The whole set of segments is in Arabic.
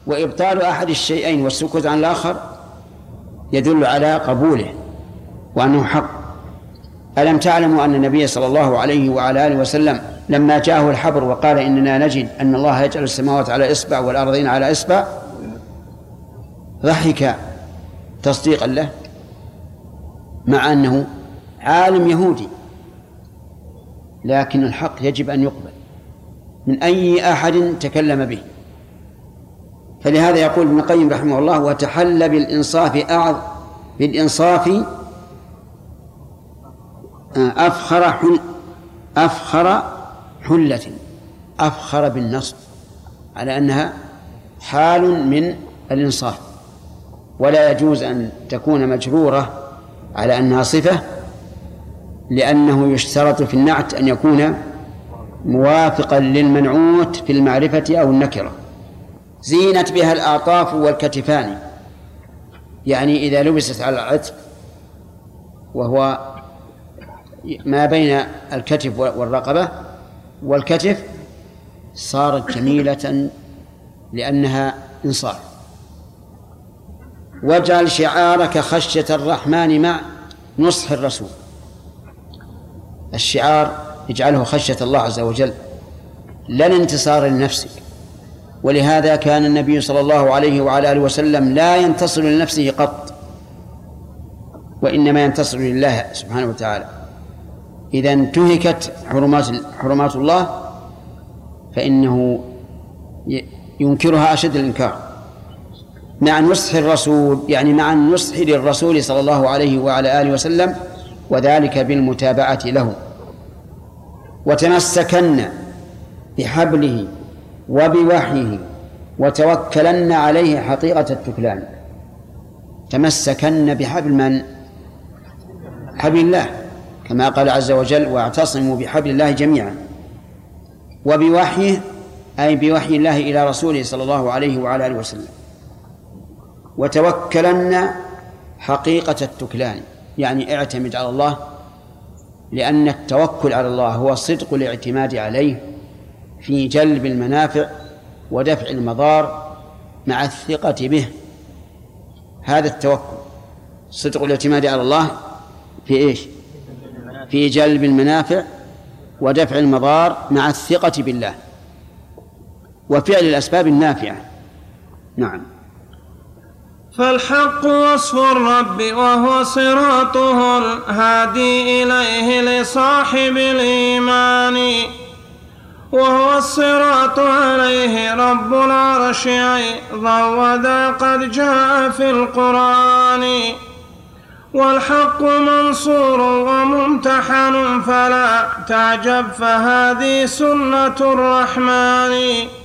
وإبطال أحد الشيئين والسكوت عن الآخر يدل على قبوله وأنه حق. ألم تعلموا أن النبي صلى الله عليه وعلى آله وسلم لما جاءه الحبر وقال إننا نجد أن الله يجعل السماوات على إصبع والأرضين على إصبع ضحك تصديقا له، مع أنه عالم يهودي، لكن الحق يجب أن يقبل من أي أحد تكلم به. فلهذا يقول ابن القيم رحمه الله: وتحل بالإنصاف أفخر حلة. أفخر بالنصب على أنها حال من الإنصاف، ولا يجوز أن تكون مجرورة على أنها صفة، لأنه يشترط في النعت أن يكون موافقا للمنعوت في المعرفة أو النكرة. زينت بها الأعطاف والكتفان، يعني إذا لبست على العتق وهو ما بين الكتف والرقبة والكتف صارت جميلة لأنها إنصاف. واجعل شعارك خشية الرحمن مع نصح الرسول. الشعار اجعله خشية الله عز وجل لا الانتصار لنفسك، ولهذا كان النبي صلى الله عليه وعلى آله وسلم لا ينتصر لنفسه قط، وإنما ينتصر لله سبحانه وتعالى. إذا انتهكت حرمات الله فإنه ينكرها أشد الإنكار. مع نصح الرسول يعني مع النصح للرسول صلى الله عليه وعلى آله وسلم، وذلك بالمتابعة له. وتمسكن بحبله وبوحيه وتوكلن عليه حقيقة التكلان. تمسكن بحبل من؟ حبل الله، كما قال عز وجل: واعتصموا بحبل الله جميعا. وبوحيه أي بوحي الله إلى رسوله صلى الله عليه وعلى آله وسلم. وتوكلن حقيقة التكلان يعني اعتمد على الله، لأن التوكل على الله هو صدق الاعتماد عليه في جلب المنافع ودفع المضار مع الثقة به. هذا التوكل صدق الاعتماد على الله في إيش؟ في جلب المنافع ودفع المضار مع الثقة بالله وفعل الأسباب النافعة. نعم. فالحق وصف الرب وهو صراطه الهادي إليه لصاحب الإيمان، وهو الصراط عليه رب العرش أيضا، وذا قد جاء في القرآن. والحق منصور وممتحن فلا تعجب، فهذه سنة الرحمن.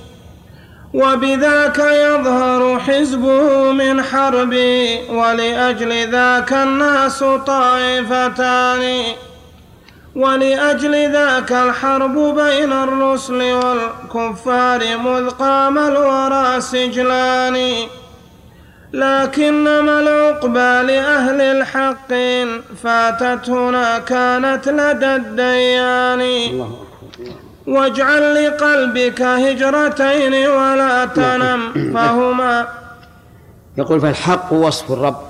وبذاك يظهر حزبه من حربه، ولأجل ذاك الناس طائفتان. ولأجل ذاك الحرب بين الرسل والكفار، مذ قام الورى سجلان. لكنما العقبى لأهل الحق فاتت هنا كانت لدى الديان. واجعل لقلبك هجرتين ولا تنم فهما. يقول: فالحق وصف الرب،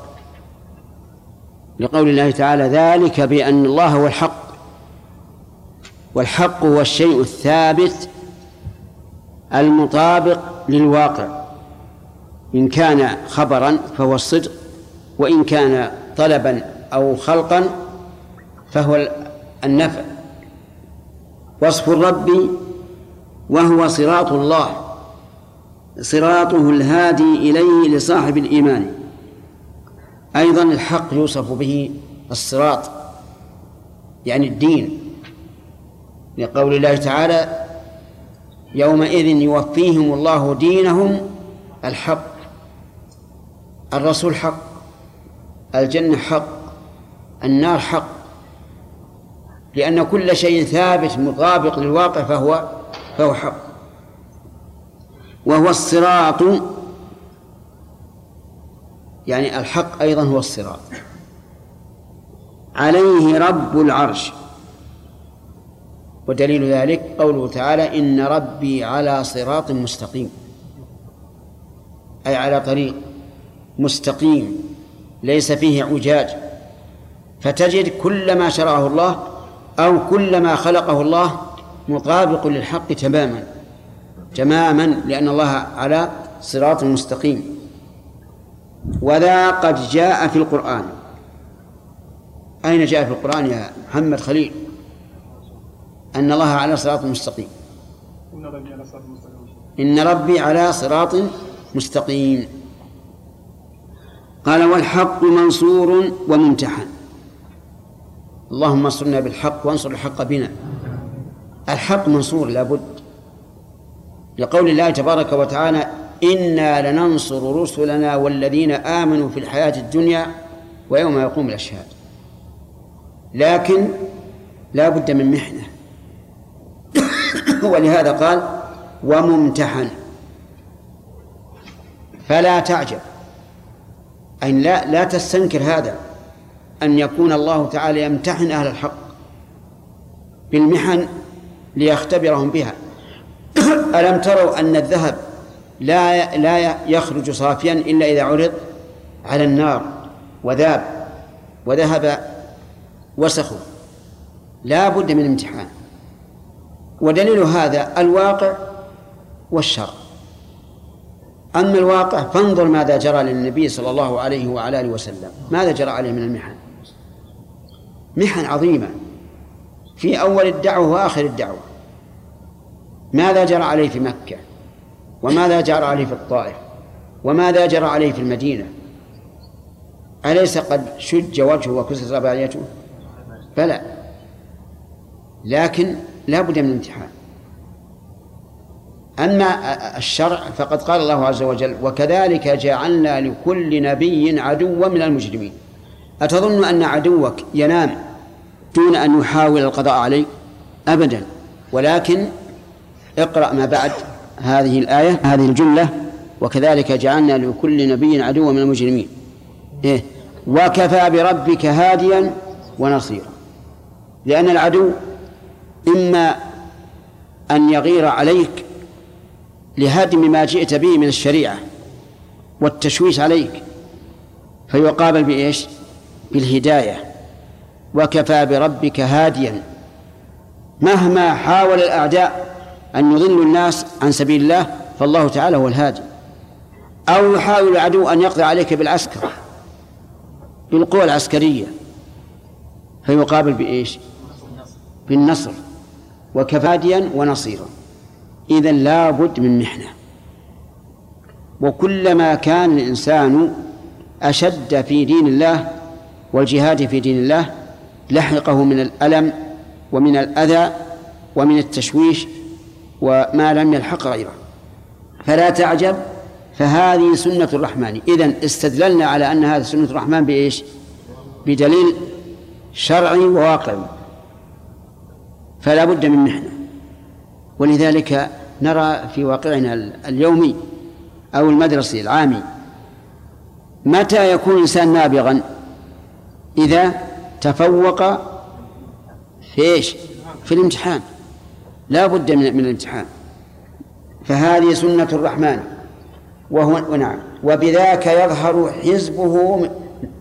لقول الله تعالى: ذلك بأن الله هو الحق. والحق هو الشيء الثابت المطابق للواقع، إن كان خبرا فهو الصدق، وإن كان طلبا أو خلقا فهو النفع. وصف الرب وهو صراط الله، صراطه الهادي إليه لصاحب الإيمان. أيضا الحق يوصف به الصراط يعني الدين، لقول الله تعالى: يومئذ يوفيهم الله دينهم الحق. الرسول حق، الجنة حق، النار حق، لأن كل شيء ثابت مطابق للواقع فهو حق. وهو الصراط يعني الحق أيضا هو الصراط، عليه رب العرش. ودليل ذلك قوله تعالى: إن ربي على صراط مستقيم. أي على طريق مستقيم ليس فيه اعوجاج، فتجد كل ما شرعه الله أو كل ما خلقه الله مطابق للحق تماما لأن الله على صراط مستقيم. وذا قد جاء في القرآن. أين جاء في القرآن يا محمد خليل أن الله على صراط مستقيم؟ إن ربي على صراط مستقيم. قال والحق منصور وممتحن. اللهم انصرنا بالحق وانصر الحق بنا. الحق منصور لا بد، لقول الله تبارك وتعالى إنا لننصر رسلنا والذين آمنوا في الحياة الدنيا ويوم يقوم الأشهاد. لكن لا بد من محنة ولهذا قال وممتحن. فلا تعجب، أي لا تستنكر هذا، أن يكون الله تعالى يمتحن أهل الحق بالمحن ليختبرهم بها. ألم تروا أن الذهب لا يخرج صافيا إلا إذا عرض على النار وذهب وسخه؟ لا بد من امتحان. ودليل هذا الواقع والشرع. أما الواقع فانظر ماذا جرى للنبي صلى الله عليه وعلى آله وسلم، ماذا جرى عليه من المحن، محن عظيمة في أول الدعوة وآخر الدعوة. ماذا جرى عليه في مكة، وماذا جرى عليه في الطائف، وماذا جرى عليه في المدينة؟ أليس قد شج وجهه وكسرت رباعيته؟ بلى، لكن لا بد من امتحان. أما الشرع فقد قال الله عز وجل وكذلك جعلنا لكل نبي عدوا من المجرمين. أتظن أن عدوك ينام دون أن يحاول القضاء عليه؟ أبدا. ولكن اقرأ ما بعد هذه الآية، هذه الجملة وكذلك جعلنا لكل نبي عدوا من المجرمين وكفى بربك هاديا ونصيرا. لأن العدو إما أن يغير عليك لهدم ما جئت به من الشريعة والتشويش عليك، فيقابل بإيش؟ بالهداية. وكفى بربك هاديا. مهما حاول الأعداء أن يضلوا الناس عن سبيل الله فالله تعالى هو الهادي. أو يحاول العدو أن يقضي عليك بالعسكر بالقوى العسكرية فيقابل بإيش؟ بالنصر. وكفى هاديا ونصيرا. إذن لا بد من محنة. وكلما كان الإنسان أشد في دين الله والجهاد في دين الله لحقه من الألم ومن الأذى ومن التشويش وما لم يلحق غيره. فلا تعجب، فهذه سنة الرحمن. إذن استدللنا على أن هذه سنة الرحمن بإيش؟ بدليل شرعي وواقعي. فلا بد من محنة. ولذلك نرى في واقعنا اليومي أو المدرسي العامي متى يكون الإنسان نابغا؟ إذا تفوق في إيش؟ في الامتحان. لا بد من الامتحان. فهذه سنة الرحمن. ونعم وبذاك يظهر حزبه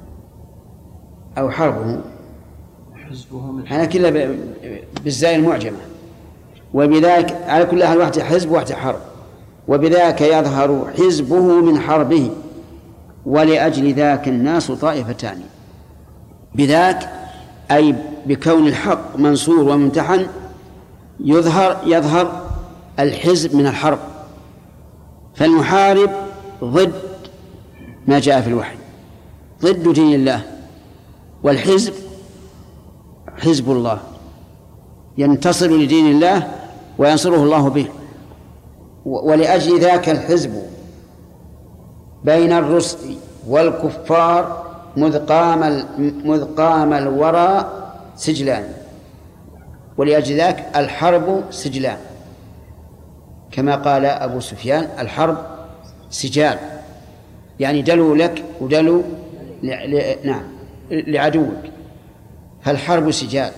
أو حربه، أنا كلها بالزاي المعجمة. وبذاك على كل أهل واحد حزب واحد حرب. وبذاك يظهر حزبه من حربه ولأجل ذاك الناس طائفتان. بذاك أي بكون الحق منصور وممتحن يظهر الحزب من الحرب. فالمحارب ضد ما جاء في الوحي، ضد دين الله. والحزب حزب الله ينتصر لدين الله وينصره الله به. ولأجل ذاك الحزب بين الرسل والكفار مذ قام الورى سجلان. ولأجل ذاك الحرب سجلان، كما قال أبو سفيان الحرب سجال، يعني دلو لك ودلو لعدوك. فالحرب سجال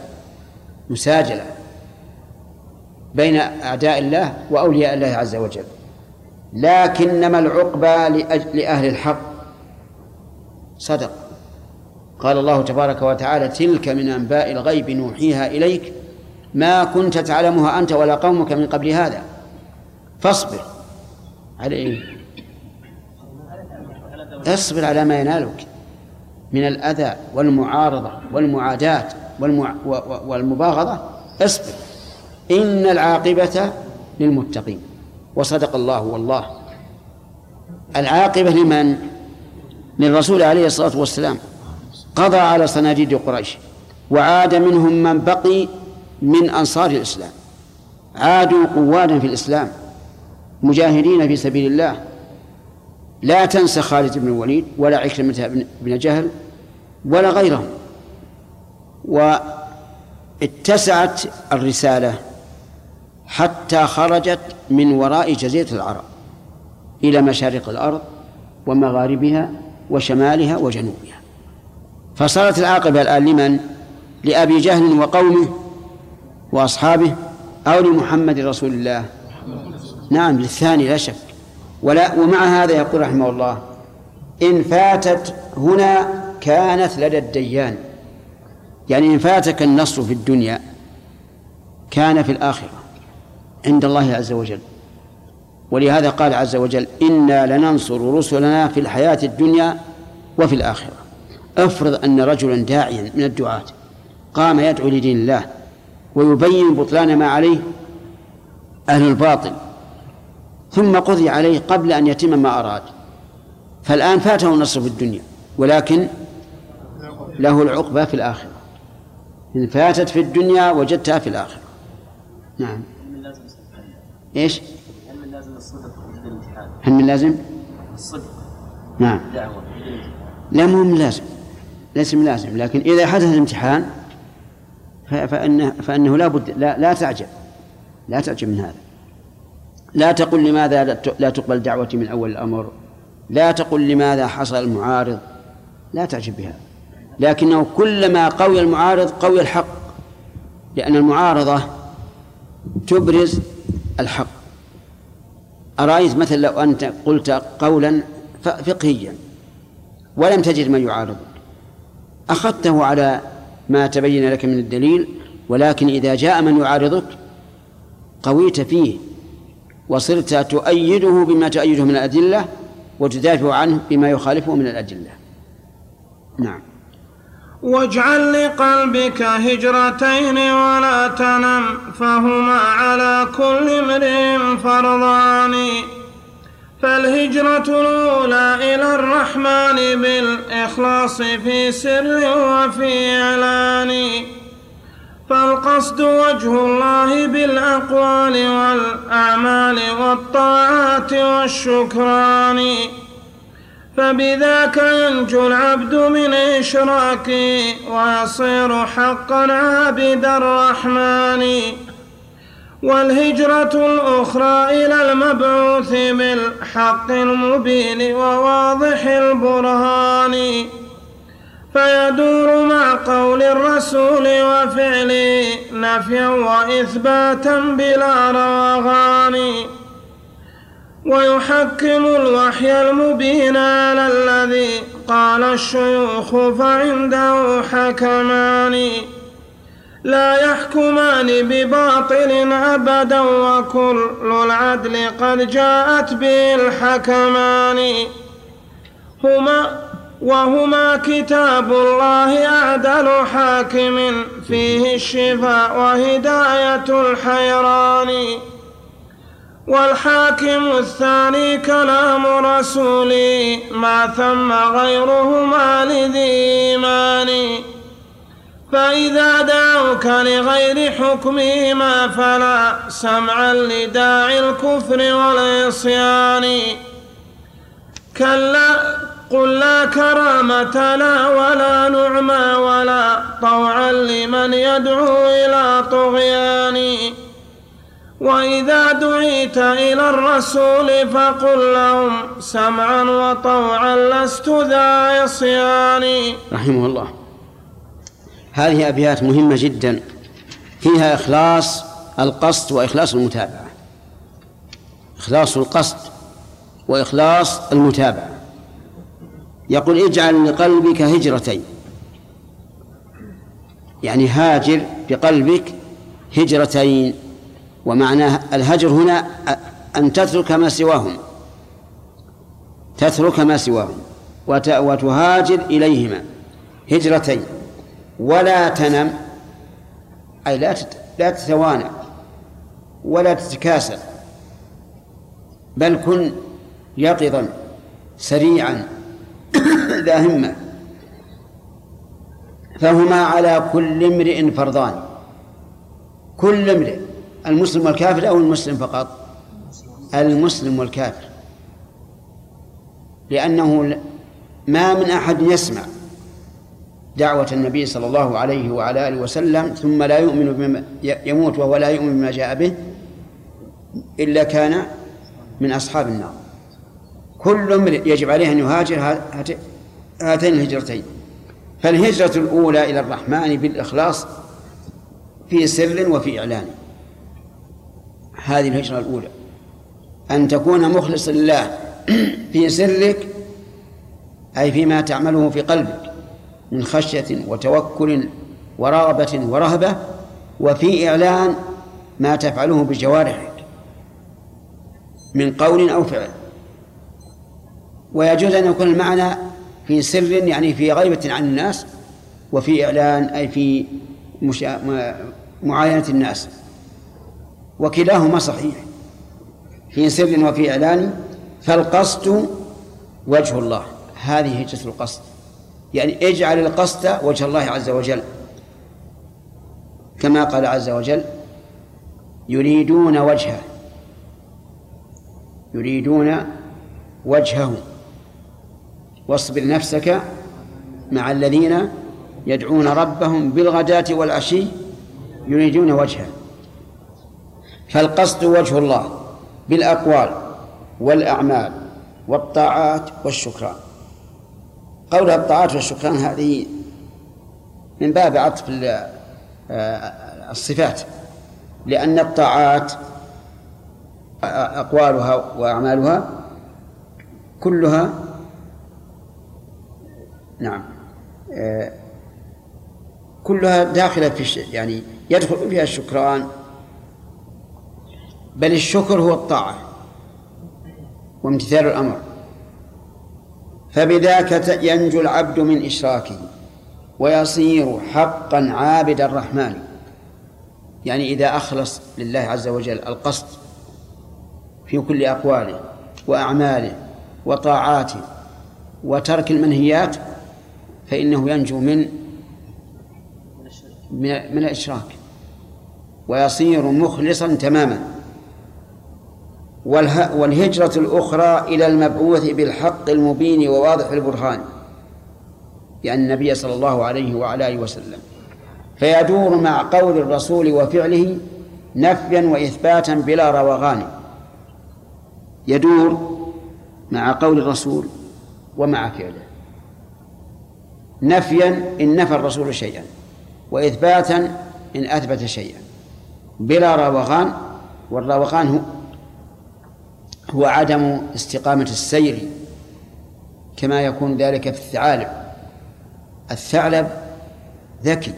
مساجلة بين أعداء الله وأولياء الله عز وجل. لكنما العقبى لأهل الحق صدق. قال الله تبارك وتعالى: تلك من أنباء الغيب نوحيها إليك ما كنت تعلمها أنت ولا قومك من قبل هذا فاصبر على إيه؟ اصبر على ما ينالك من الأذى والمعارضة والمعاداة والمباغضة، اصبر، إن العاقبة للمتقين. وصدق الله والله. العاقبة لمن؟ للرسول عليه الصلاة والسلام. قضى على صناديد قريش، وعاد منهم من بقي من أنصار الإسلام، عادوا قوادا في الإسلام مجاهدين في سبيل الله. لا تنسى خالد بن الوليد ولا عكرمة بن جهل ولا غيرهم. واتسعت الرسالة حتى خرجت من وراء جزيرة العرب إلى مشارق الأرض ومغاربها وشمالها وجنوبها. فصارت العاقبة الآن لمن؟ لأبي جهل وقومه وأصحابه أو لمحمد رسول الله؟ نعم، للثاني لا شك. ومع هذا يقول رحمه الله: إن فاتت هنا كانت لدى الديان، يعني إن فاتك النصر في الدنيا كان في الآخرة عند الله عز وجل. ولهذا قال عز وجل: إنا لننصر رسلنا في الحياة الدنيا وفي الآخرة. افرض أن رجلا داعيا من الدعاة قام يدعو لدين الله ويبين بطلان ما عليه أهل الباطل، ثم قضي عليه قبل أن يتم ما أراد، فالآن فاته النصر في الدنيا، ولكن له العقبة في الآخرة. إن فاتت في الدنيا وجدتها في الآخرة. نعم. إيش؟ هل من لازم الصدق في الامتحان؟ هل من لازم الصدق؟ نعم. دعوة. لا، مو من لازم، ليس من لازم، لكن إذا حدث الامتحان فإنه لا بد، لا تعجب من هذا. لا تقل لماذا لا تقبل دعوتي من أول الأمر، لا تقل لماذا حصل المعارض، لا تعجب بها، لكنه كلما قوي المعارض قوي الحق، لأن المعارضة تبرز الحق. أرأيت مثلا لو أنت قلت قولا فقهيا ولم تجد من يعارضك، أخذته على ما تبين لك من الدليل، ولكن إذا جاء من يعارضك قويت فيه وصرت تؤيده بما تؤيده من الأدلة وتدافع عنه بما يخالفه من الأدلة. نعم. واجعل لقلبك هجرتين ولا تنم، فهما على كل امرئ فرضان. فالهجرة الأولى إلى الرحمن بالإخلاص في سر وفي إعلان، فالقصد وجه الله بالأقوال والأعمال والطاعات والشكران، فبذاك ينجو العبد من إشراك ويصير حقا عابد الرحمن. والهجرة الأخرى إلى المبعوث بالحق المبين وواضح البرهان، فيدور مع قول الرسول وفعله نفيا وإثباتا بلا روغان، ويحكم الوحي المبين على الذي قال الشيوخ فعنده حكمان، لا يحكمان بباطل أبدا، وكل العدل قد جاءت به الحكمان، وهما كتاب الله أعدل حاكم فيه الشفاء وهداية الحيران، والحاكم الثاني كلام رسولي ما ثم غيرهما لذي إيمان، فإذا دعوك لغير حكمهما فلا سمعا لداعي الكفر والعصيان، كلا قل لا كرامة لا ولا نعمى ولا طوعا لمن يدعو إلى طغيان، وإذا دعيت إلى الرسول فقل لهم سمعا وطوعا لست ذا عصيان. رحمه الله. هذه أبيات مهمة جدا فيها إخلاص القصد وإخلاص المتابعة. إخلاص القصد وإخلاص المتابعة. يقول اجعل لقلبك هجرتين، يعني هاجر بقلبك هجرتين. ومعنى الهجر هنا أن تترك ما سواهم، تترك ما سواهم وتهاجر إليهما هجرتين. ولا تنم، أي لا تتوانى ولا تتكاسل، بل كن يقظا سريعا ذا همة، فهما على كل امرئ فرضان. كل امرئ، المسلم والكافر أو المسلم فقط؟ المسلم والكافر، لأنه ما من أحد يسمع دعوة النبي صلى الله عليه وعلى آله وسلم ثم لا يؤمن بما يموت وهو لا يؤمن بما جاء به إلا كان من أصحاب النار. كل امرئ يجب عليه أن يهاجر هاتين الهجرتين. فالهجرة الأولى إلى الرحمن بالإخلاص في سر وفي إعلان، هذه الهجرة الأولى، أن تكون مخلصا لله في سرك، أي فيما تعمله في قلبك من خشية وتوكل ورغبة ورهبة، وفي إعلان ما تفعله بجوارحك من قول أو فعل. ويجوز أن يكون المعنى في سر يعني في غيبة عن الناس، وفي إعلان أي في معاينة الناس، وكلاهما صحيح، في سر وفي إعلان. فالقصد وجه الله، هذه هجرة القصد، يعني اجعل القصد وجه الله عز وجل، كما قال عز وجل يريدون وجهه، يريدون وجهه. واصبر نفسك مع الذين يدعون ربهم بالغداة والعشي يريدون وجهه. فالقصد وجه الله بالأقوال والأعمال والطاعات والشكران. قولها الطاعات والشكران هذه من باب عطف الصفات، لأن الطاعات أقوالها وأعمالها كلها كلها داخلة في الشيء، يعني يدخل فيها الشكران، بل الشكر هو الطاعة وامتثال الأمر. فبذاك ينجو العبد من إشراكه ويصير حقا عابد الرحمن، يعني إذا أخلص لله عز وجل القصد في كل أقواله وأعماله وطاعاته وترك المنهيات، فإنه ينجو من الإشراك ويصير مخلصا تماما. والهجرة الأخرى إلى المبعوث بالحق المبين وواضح البرهان، يعني النبي صلى الله عليه وعلى آله وسلم، فيدور مع قول الرسول وفعله نفيا وإثباتا بلا روغان. يدور مع قول الرسول ومع فعله، نفيا إن نفى الرسول شيئا، وإثباتا إن أثبت شيئا، بلا روغان. والروغان هو عدم استقامة السير، كما يكون ذلك في الثعالب. الثعلب ذكي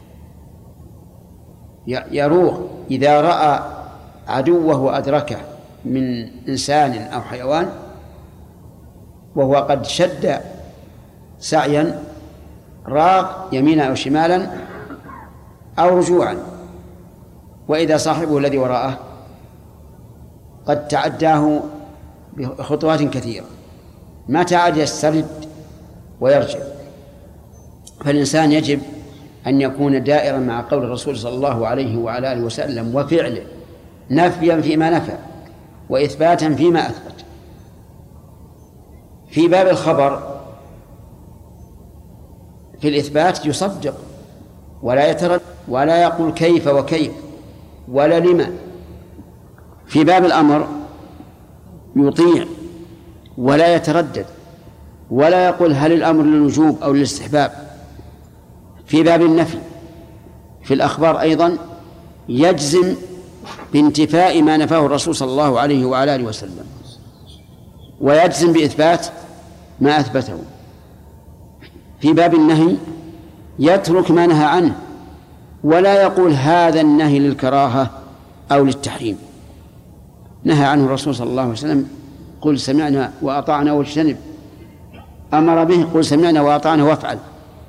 يروغ إذا رأى عدوه وأدركه من إنسان أو حيوان وهو قد شد سعيا، راغ يمينا أو شمالا أو رجوعا، وإذا صاحبه الذي وراءه قد تعداه بخطوات كثيرة ما تعد يسترد ويرجع. فالإنسان يجب أن يكون دائرا مع قول الرسول صلى الله عليه وعلى آله وسلم وفعله، نفيا فيما نفى وإثباتا فيما أثبت. في باب الخبر في الإثبات يصدق ولا يتردد ولا يقول كيف وكيف ولا لما. في باب الأمر يطيع ولا يتردد ولا يقول هل الأمر للوجوب أو للاستحباب. في باب النفي في الأخبار أيضا يجزم بانتفاء ما نفاه الرسول صلى الله عليه وعلى آله وسلم. ويجزم بإثبات ما أثبته. في باب النهي يترك ما نهى عنه ولا يقول هذا النهي للكراهة أو للتحريم. نهى عنه الرسول صلى الله عليه وسلم قل سمعنا وأطعنا واجتنب، أمر به قل سمعنا وأطعنا وافعل.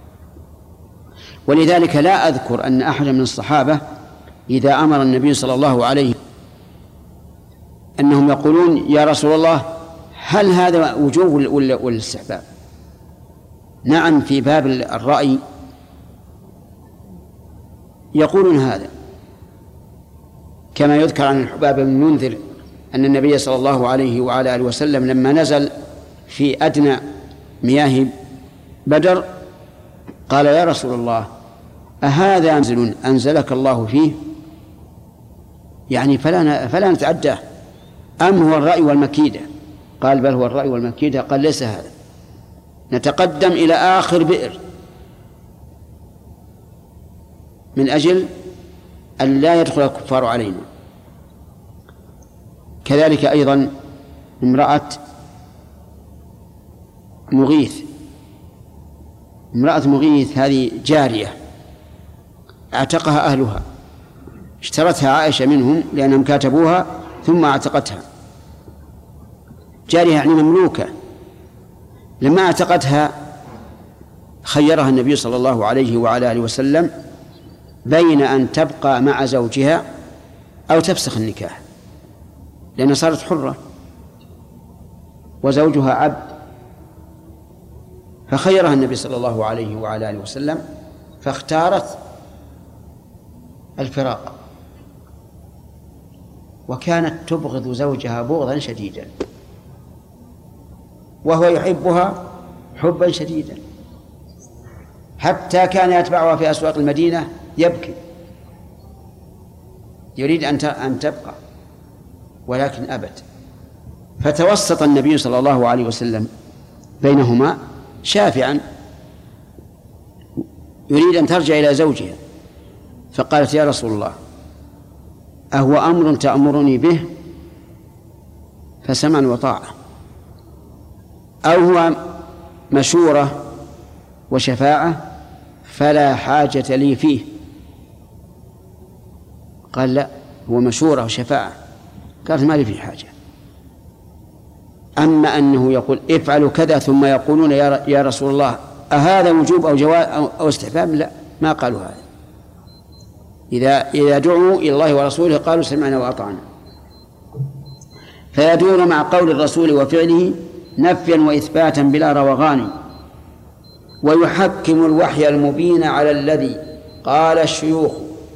ولذلك لا أذكر أن أحد من الصحابة إذا أمر النبي صلى الله عليه أنهم يقولون يا رسول الله هل هذا وجوب ولا استحباب؟ نعم، في باب الرأي يقولون هذا، كما يذكر عن الحباب بن المنذر أن النبي صلى الله عليه وعلى آله وسلم لما نزل في أدنى مياه بدر قال يا رسول الله أهذا منزل أنزلك الله فيه؟ يعني فلا نتعداه، أم هو الرأي والمكيدة؟ قال بل هو الرأي والمكيدة. قال ليس هذا، نتقدم إلى آخر بئر من أجل أن لا يدخل الكفار علينا. كذلك أيضا امرأة مغيث هذه جارية اعتقها أهلها، اشترتها عائشة منهم لأنهم كاتبوها ثم اعتقتها. جارية يعني مملوكة. لما اعتقتها خيرها النبي صلى الله عليه وعلى آله وسلم بين أن تبقى مع زوجها أو تفسخ النكاح، لأنها صارت حرة وزوجها عبد، فخيرها النبي صلى الله عليه وعلى آله وسلم فاختارت الفراق، وكانت تبغض زوجها بغضا شديدا وهو يحبها حبا شديدا، حتى كان يتبعها في أسواق المدينة يبكي يريد أن تبقى، ولكن أبت. فتوسط النبي صلى الله عليه وسلم بينهما شافعا يريد أن ترجع إلى زوجها، فقالت يا رسول الله أهو أمر تأمرني به فسمعا وطاعة، أو هو مشورة وشفاعة فلا حاجة لي فيه؟ قال لا، هو مشورة وشفاعة. قالت ما لي فيه حاجة. أما أنه يقول افعلوا كذا ثم يقولون يا رسول الله أهذا وجوب أو جواز أو استحباب، لا، ما قالوا هذا. إذا دعوا إلى الله ورسوله قالوا سمعنا وأطعنا. فيدور مع قول الرسول وفعله نفيا وإثباتا بلا روغان، ويحكم الوحي المبين على الذي قال الشيوخ.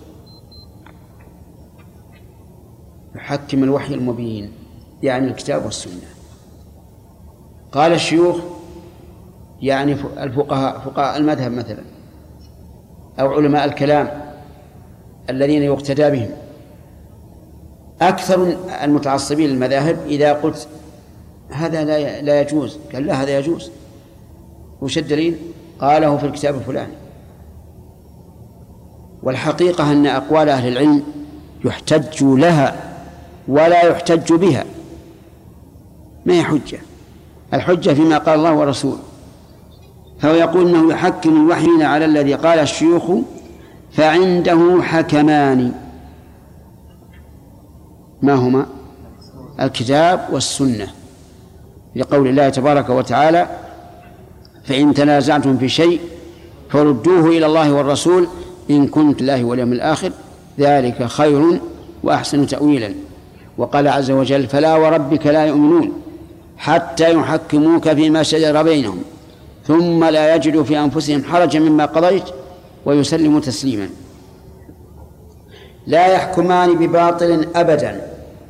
يحكم الوحي المبين يعني الكتاب والسنة. قال الشيوخ يعني فقهاء المذهب مثلا، أو علماء الكلام الذين يقتدى بهم. أكثر المتعصبين للمذاهب إذا قلت هذا لا يجوز قال لا، هذا يجوز. وش الدليل؟ قاله في الكتاب الفلاني. والحقيقة أن أقوال أهل العلم يحتج لها ولا يحتج بها، ما هي حجة. الحجة فيما قال الله ورسوله. فهو يقول أنه يحكم الوحي على الذي قال الشيوخ فعنده حكمان، ما هما؟ الكتاب والسنة، لقول الله تبارك وتعالى فإن تنازعتم في شيء فردوه إلى الله والرسول إن كنتم الله واليوم الآخر ذلك خير وأحسن تأويلا. وقال عز وجل فلا وربك لا يؤمنون حتى يحكموك فيما شجر بينهم ثم لا يجدوا في أنفسهم حرجا مما قضيت ويسلموا تسليما. لا يحكمان بباطل أبدا،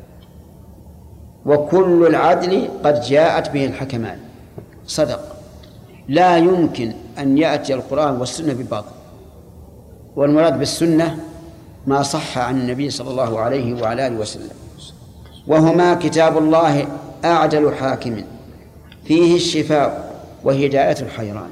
وكل العدل قد جاءت به الحكمان. صدق، لا يمكن أن يأتي القرآن والسنة بباطل، والمراد بالسنة ما صح عن النبي صلى الله عليه وعلى آله وسلم، وهما كتاب الله أعدل حاكم فيه الشفاء وهداية الحيران.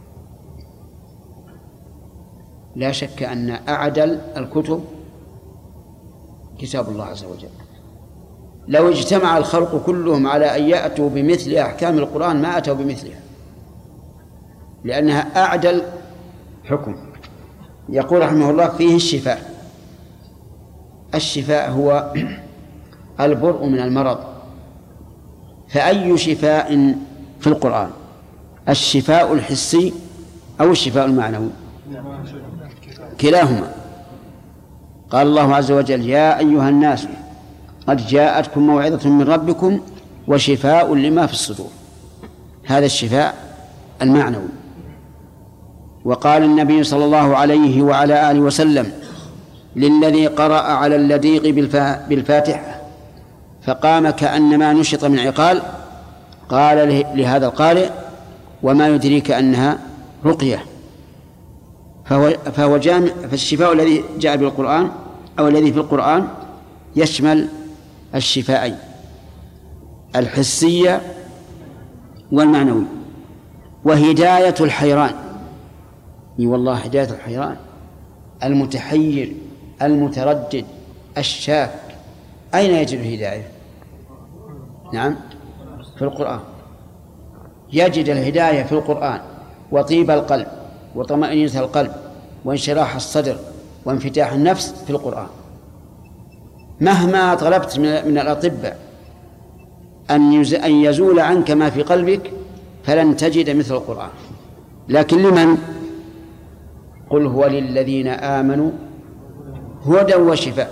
لا شك أن أعدل الكتب كتاب الله عز وجل، لو اجتمع الخلق كلهم على أن يأتوا بمثل أحكام القرآن ما أتوا بمثلها، لأنها أعدل حكم. يقول رحمه الله فيه الشفاء. الشفاء هو البرء من المرض. فأي شفاء في القرآن؟ الشفاء الحسي أو الشفاء المعنوي؟ كلاهما. قال الله عز وجل يا أيها الناس قد جاءتكم موعظة من ربكم وشفاء لما في الصدور، هذا الشفاء المعنوي. وقال النبي صلى الله عليه وعلى آله وسلم للذي قرأ على اللديغ بالفاتحة فقام كأنما نشط من عقال، قال لهذا القارئ وما يدريك أنها رقية. فهو جامع. فالشفاء الذي جاء بالقرآن أو الذي في القرآن يشمل الشفاءين، الحسية والمعنوي. وهداية الحيران، والله هداية الحيران، المتحير المتردد الشاك، أين يجد الهداية؟ نعم، في القرآن. يجد الهداية في القرآن، وطيب القلب وطمأنينة القلب وانشراح الصدر وانفتاح النفس في القرآن. مهما طلبت من الأطباء أن يزول عنك ما في قلبك فلن تجد مثل القرآن. لكن لمن؟ قل هو للذين آمنوا هدى وشفاء،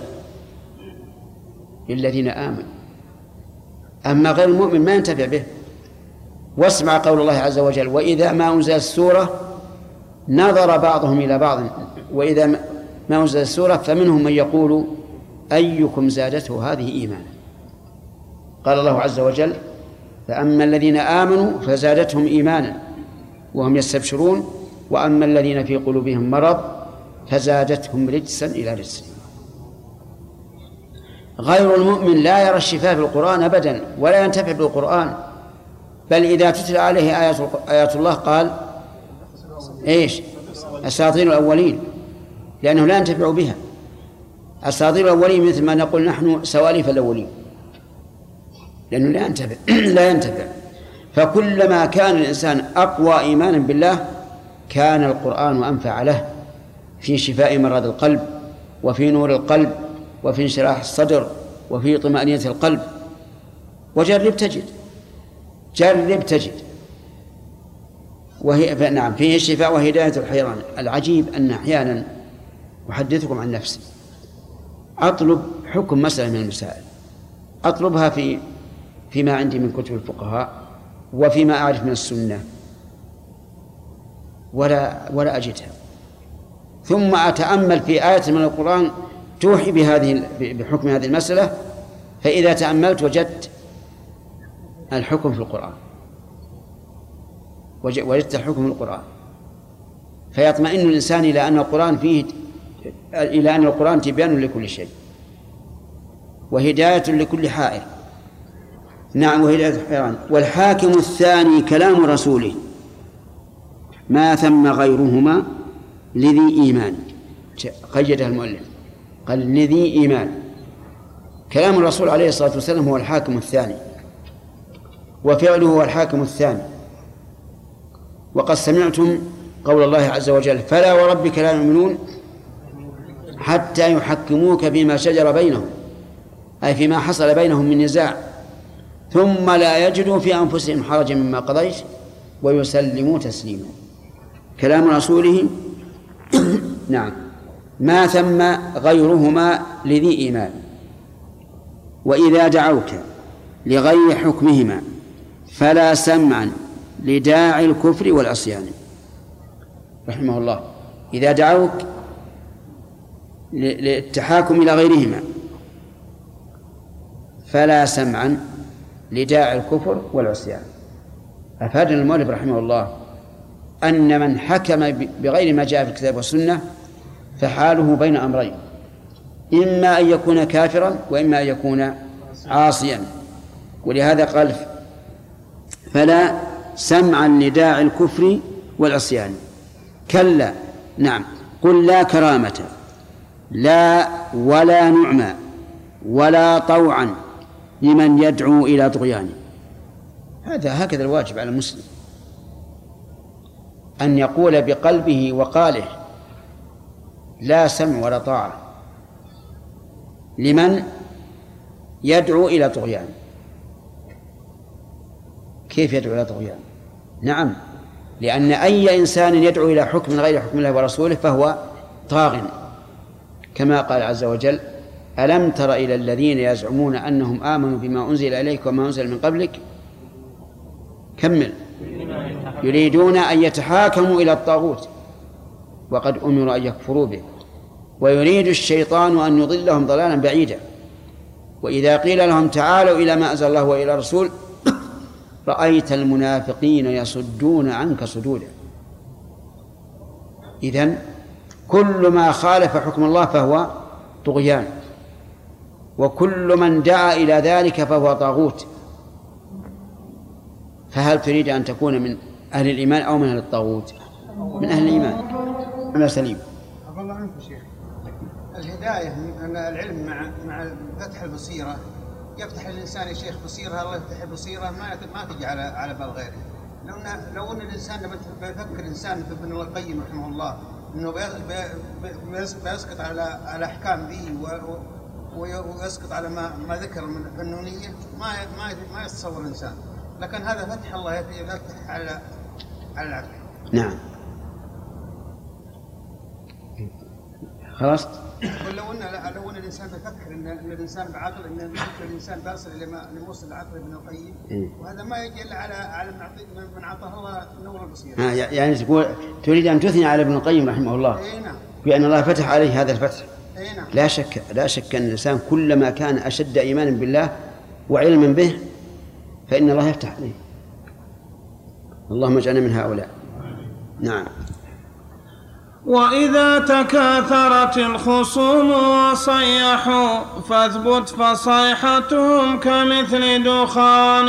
للذين آمنوا. أما غير المؤمن ما ينتفع به. واسمع قول الله عز وجل وإذا ما أنزلت السورة نظر بعضهم إلى بعض، وإذا ما أنزلت السورة فمنهم من يقول أيكم زادته هذه إيمانا. قال الله عز وجل فأما الذين آمنوا فزادتهم إيمانا وهم يستبشرون، وأما الذين في قلوبهم مرض فزادتهم رجسا إلى رجسهم. غير المؤمن لا يرى الشفاء في القرآن أبدا ولا ينتفع بالقرآن، بل إذا تتلى عليه آيات الله قال إيش؟ أساطير الأولين، لأنه لا ينتفع بها. أساطير الأولين مثل ما نقول نحن سواليف الأولين، لأنه لا ينتفع. فكلما كان الإنسان أقوى إيمانا بالله كان القرآن أنفع له في شفاء مرض القلب وفي نور القلب وفي انشراح الصدر وفي طمأنينة القلب. وجرب تجد، جرب تجد. وهي نعم فيه الشفاء وهداية الحيران. العجيب أن أحيانا أحدثكم عن نفسي أطلب حكم مسألة من المسائل، أطلبها فيما عندي من كتب الفقهاء وفيما أعرف من السنة ولا أجدها، ثم أتأمل في آية من القرآن توحي بحكم هذه المسألة، فإذا تأملت وجدت الحكم في القرآن، وجدت الحكم في القرآن، فيطمئن الإنسان إلى أن القرآن تبيان لكل شيء وهداية لكل حائر. نعم، وهداية الحيران. والحاكم الثاني كلام رسوله ما ثم غيرهما لذي إيمان. قيدها المؤلف قال لذي إيمان. كلام الرسول عليه الصلاة والسلام هو الحاكم الثاني، وفعله هو الحاكم الثاني. وقد سمعتم قول الله عز وجل فلا وربك لا يؤمنون حتى يحكموك فيما شجر بينهم، أي فيما حصل بينهم من نزاع، ثم لا يجدوا في أنفسهم حرجا مما قضيت ويسلموا تسليما. كلام رسوله نعم ما ثم غيرهما لذي إيمان. وإذا دعوك لغير حكمهما فلا سمعا لداعي الكفر والعصيان. رحمه الله. إذا دعوك للتحاكم إلى غيرهما فلا سمعا لداعي الكفر والعصيان. أفادنا المؤلف رحمه الله أن من حكم بغير ما جاء في الكتاب والسنة فحاله بين أمرين، إما أن يكون كافرا وإما أن يكون عاصيا. ولهذا قال فلا سمعا لداعي الكفر والعصيان. كلا نعم قل لا لا ولا نعمى ولا طوعا لمن يدعو إلى طغيانه. هكذا الواجب على المسلم، أن يقول بقلبه وقاله لا سمع ولا طاعة لمن يدعو إلى طغيان. كيف يدعو إلى طغيان؟ نعم، لأن أي إنسان يدعو إلى حكم غير حكم الله ورسوله فهو طاغ، كما قال عز وجل: ألم تر إلى الذين يزعمون أنهم آمنوا بما أنزل إليك وما أنزل من قبلك كمل يريدون أن يتحاكموا إلى الطاغوت وقد أمروا أن يكفروا به ويريد الشيطان أن يضلهم ضلالا بعيدا. وإذا قيل لهم تعالوا إلى ما أنزل الله وإلى الرسول رأيت المنافقين يصدون عنك صدودا. إذن كل ما خالف حكم الله فهو طغيان، وكل من دعا إلى ذلك فهو طاغوت. فهل تريد أن تكون من أهل الإيمان أو من أهل الطاغوت؟ من أهل الإيمان. أنا سليم. أفضل الله عنك شيخ. الهداية أن العلم مع فتح البصيرة يفتح الإنسان يا شيخ بصيرة، الله يفتح البصيرة ما تجي على بال غيره. لو أن الإنسان لما يفكر الإنسان في ابن القيم رحمه الله إنه بيسقط على أحكام ذي ويسقط على ما ذكر من الفنونية ما يتصور الإنسان، لكن هذا فتح الله يفتح على العقل. نعم خلاص. لو ان الانسان يفكر ان الانسان بعقل ان الانسان باصل لموصل العقل ابن القيم، وهذا ما يجي الا على من اعطاه الله نور البصيره. يعني تقول تريد ان تثني على ابن القيم رحمه الله بان الله فتح عليه هذا الفتح. لا شك ان الانسان كلما كان اشد ايمانا بالله وعلما به فان الله يفتح عليه. اللهم اجعلنا من هؤلاء. نعم. وإذا تكاثرت الخصوم وصيحوا فاثبت فصيحتهم كمثل دخان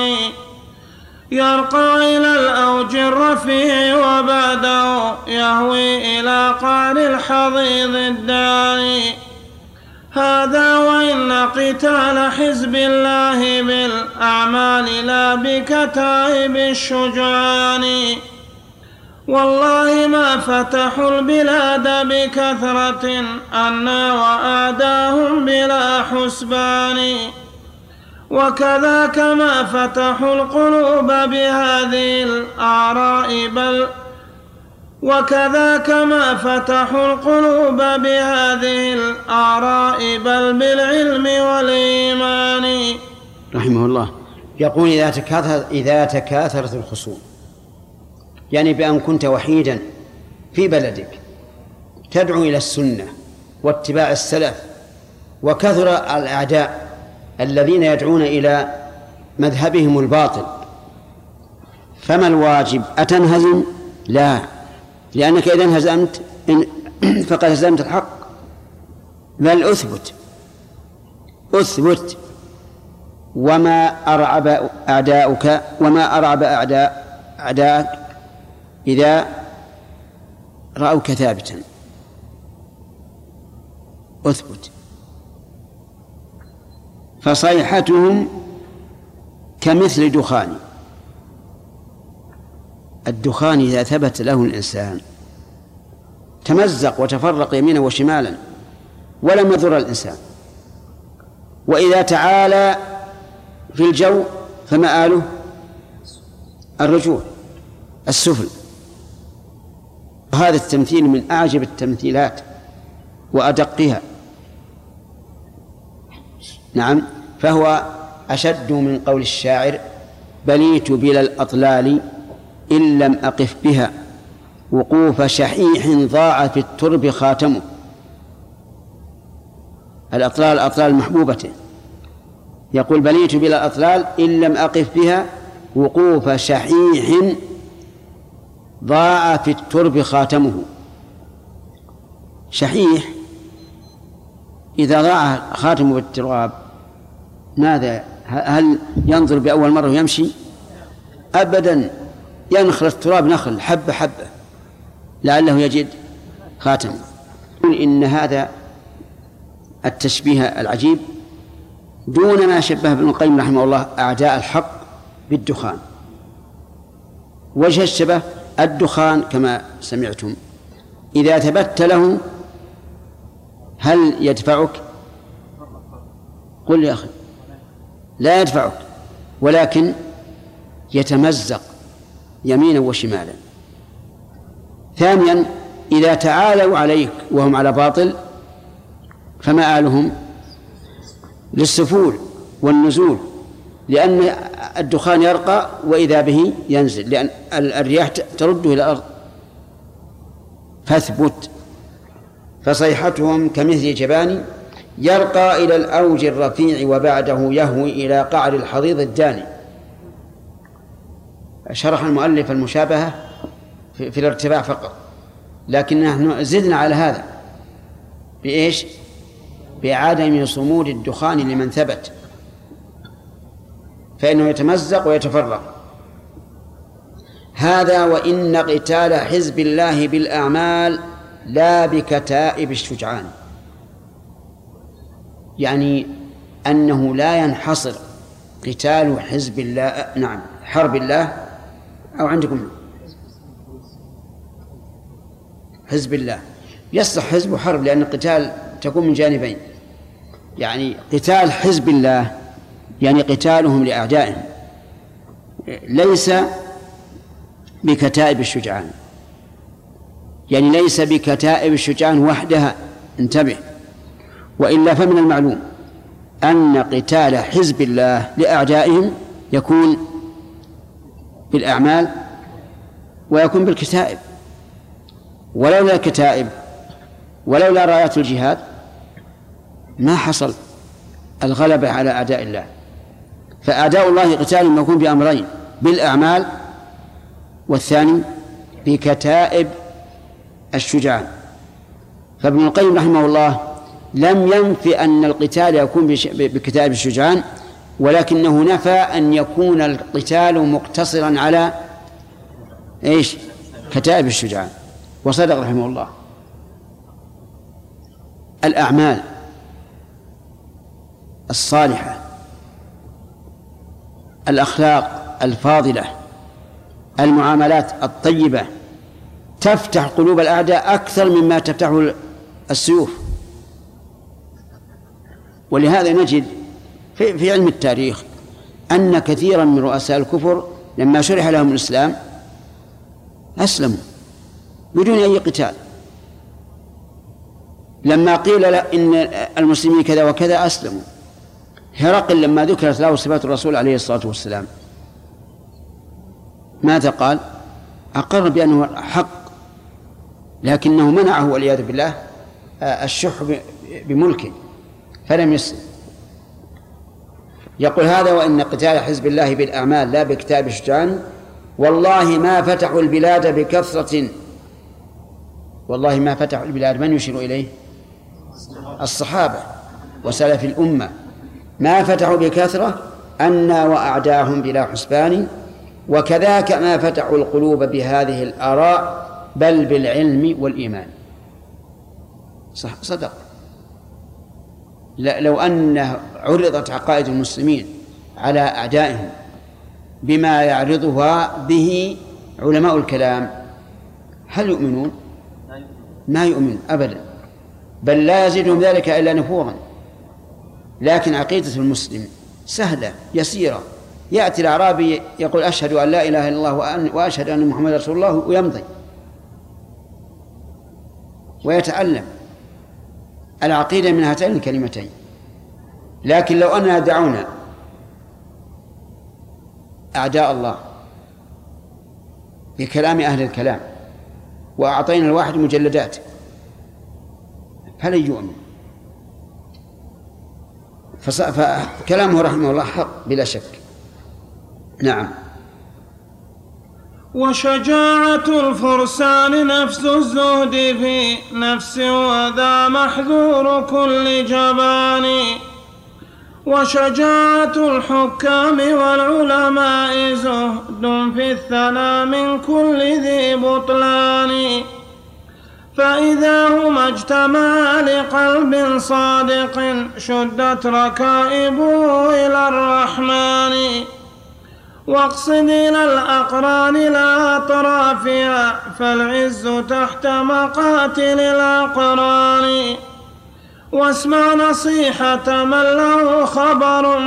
يرقى إلى الأوج الرفيع وبعده يهوي إلى قعر الحضيض الداني. هذا وإن قتال حزب الله بالأعمال لا بكتائب الشجعان. والله ما فتحوا البلاد بكثرة أنا وأعداهم بلا حسبان. وكذاك ما فتحوا القلوب بهذه الآراء بل بالعلم والإيمان. رحمه الله يقول إذا تكاثرت الخصوم، يعني بأن كنت وحيدا في بلدك تدعو إلى السنة واتباع السلف وكثر الأعداء الذين يدعون إلى مذهبهم الباطل، فما الواجب؟ أتنهزم؟ لا، لأنك إذا انهزمت فقد هزمت الحق، بل أثبت وما أرعب أعداءك إذا رأوك ثابتا. أثبت. فصيحتهم كمثل دخان. الدخان إذا ثبت له الإنسان تمزق وتفرق يمينا وشمالا ولم يضر الإنسان، وإذا تعالى في الجو فمآله الرجوع السفل. هذا التمثيل من أعجب التمثيلات وأدقها. نعم، فهو أشد من قول الشاعر: بليت بلا الأطلال إن لم أقف بها وقوف شحيح ضاع في الترب خاتمه. الأطلال المحبوبة، يقول: بليت بلا الأطلال إن لم أقف بها وقوف شحيح ضاع في الترب خاتمه. شحيح إذا ضاع خاتمه بالتراب ماذا؟ هل ينظر بأول مرة ويمشي؟ أبدا، ينخل التراب نخل حبة حبة لعله يجد خاتمه. إن هذا التشبيه العجيب دون ما شبه ابن القيم رحمه الله أعداء الحق بالدخان. وجه الشبه الدخان كما سمعتم إذا ثبت له هل يدفعك؟ قل يا أخي لا يدفعك، ولكن يتمزق يمينا وشمالا. ثانيا إذا تعالوا عليك وهم على باطل فمآلهم للسفول والنزول، لأن الدخان يرقى وإذا به ينزل، لأن الرياح ترده إلى الأرض. فاثبت. فصيحتهم كمثل جبان يرقى إلى الأوج الرفيع وبعده يهوي إلى قعر الحضيض الداني. شرح المؤلف المشابهة في الارتفاع فقط، لكن نحن زدنا على هذا بإيش؟ بعدم صمود الدخان لمن ثبت، فإنه يتمزق ويتفرق. هذا وإن قتال حزب الله بالأعمال لا بكتائب الشجعان، يعني أنه لا ينحصر قتال حزب الله، نعم حرب الله، أو عندكم حزب الله يصلح حزب وحرب، لأن القتال تكون من جانبين. يعني قتال حزب الله يعني قتالهم لأعدائهم، ليس بكتائب الشجعان، يعني ليس بكتائب الشجعان وحدها، انتبه. وإلا فمن المعلوم أن قتال حزب الله لأعدائهم يكون بالأعمال ويكون بالكتائب. ولولا الكتائب ولولا رايات الجهاد ما حصل الغلبة على أعداء الله. فأعداء الله قتالهم يكون بأمرين: بالأعمال، والثاني بكتائب الشجعان. فابن القيم رحمه الله لم ينفي أن القتال يكون بكتائب الشجعان، ولكنه نفى أن يكون القتال مقتصرا على إيش؟ كتائب الشجعان. وصدق رحمه الله. الأعمال الصالحة، الأخلاق الفاضلة، المعاملات الطيبة تفتح قلوب الأعداء أكثر مما تفتحه السيوف. ولهذا نجد في علم التاريخ أن كثيرا من رؤساء الكفر لما شرح لهم الإسلام أسلموا بدون أي قتال. لما قيل إن المسلمين كذا وكذا أسلموا. هرقل لما ذكرت له صفات الرسول عليه الصلاة والسلام ماذا قال؟ أقر بأنه حق، لكنه منعه والعياذ بالله الشح بملكه فلم يسلم. يقول هذا وإن قتال حزب الله بالأعمال لا بكتاب الشجعان والله ما فتحوا البلاد بكثرة. والله ما فتحوا البلاد، من يشير إليه؟ الصحابة وسلف الأمة. ما فتحوا بكثرة أنا وأعداهم بلا حسبان، وكذاك ما فتحوا القلوب بهذه الآراء بل بالعلم والإيمان. صدق. لو أن عرضت عقائد المسلمين على أعدائهم بما يعرضها به علماء الكلام هل يؤمنون؟ ما يؤمنون أبدا، بل لا يزيدهم ذلك إلا نفورا. لكن عقيدة المسلم سهلة يسيرة. يأتي الأعرابي يقول أشهد أن لا إله إلا الله وأشهد أن محمد رسول الله ويمضي ويتعلم العقيدة من هاتين الكلمتين. لكن لو أننا دعونا أعداء الله بكلام أهل الكلام وأعطينا الواحد مجلدات فلن يؤمن. فكلامه رحمه الله حق بلا شك. نعم. وشجاعة الفرسان نفس الزهد في نفس وذا محذور كل جبان. وشجاعة الحكام والعلماء زهد في الثنى من كل ذي بطلان. فإذا هما اجتمعا لقلب صادق شدت ركائبه إلى الرحمن. واقصد إلى الأقران لا أطرافها فالعز تحت مقاتل الأقران. واسمع نصيحة من له خبر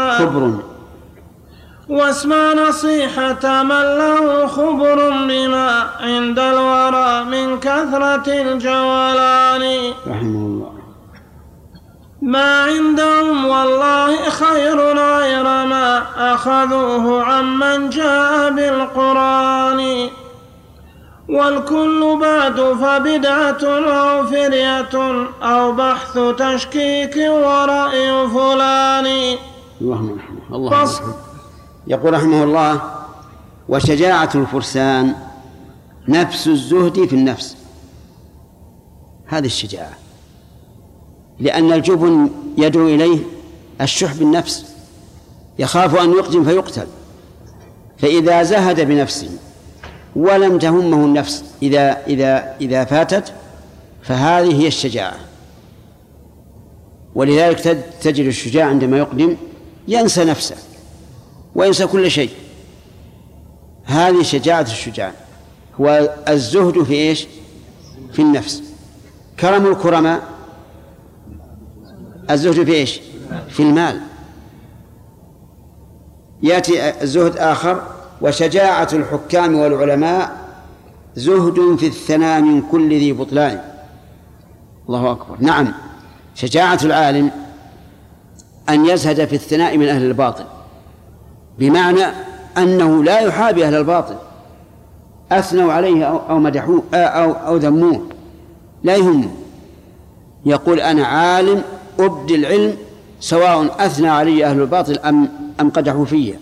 بما عند الورى من كثرة الجولان. رحمه الله. ما عندهم والله خير غير ما أخذوه عمن جاء بالقرآن. والكل بعد فبدعة أو فرية أو بحث تشكيك ورأي فلان. الله يقول رحمه الله: وشجاعة الفرسان نفس الزهد في النفس. هذه الشجاعة، لأن الجبن يدعو إليه الشح بالنفس، يخاف أن يقدم فيقتل، فإذا زهد بنفسه ولم تهمه النفس إذا فاتت فهذه هي الشجاعة. ولذلك تجد الشجاع عندما يقدم ينسى نفسه وينسى كل شيء. هذه شجاعة الشجاع، هو الزهد في إيش؟ في النفس. كرم الكرماء الزهد في إيش؟ في المال. يأتي الزهد آخر: وشجاعة الحكام والعلماء زهد في الثناء من كل ذي بطلان. الله أكبر. نعم، شجاعة العالم أن يزهد في الثناء من أهل الباطل، بمعنى أنه لا يحابي أهل الباطل، أثنوا عليه أو مدحوه أو ذموه، لا يهمه، يقول: أنا عالم أبدي العلم سواء أثنى علي أهل الباطل أم قدحوا فيه.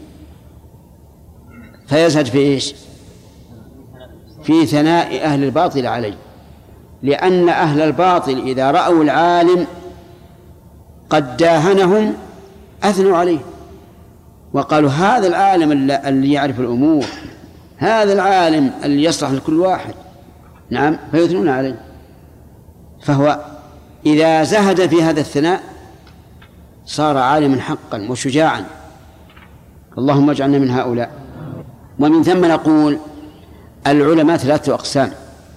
فيزهد في إيش؟ في ثناء أهل الباطل عليه، لأن أهل الباطل إذا رأوا العالم قد داهنهم أثنوا عليه وقالوا: هذا العالم اللي يعرف الأمور، هذا العالم اللي يصلح لكل واحد. نعم، فيثنون عليه. فهو إذا زهد في هذا الثناء صار عالما حقا وشجاعا. اللهم اجعلنا من هؤلاء. ومن ثم نقول: العلماء 3 أقسام: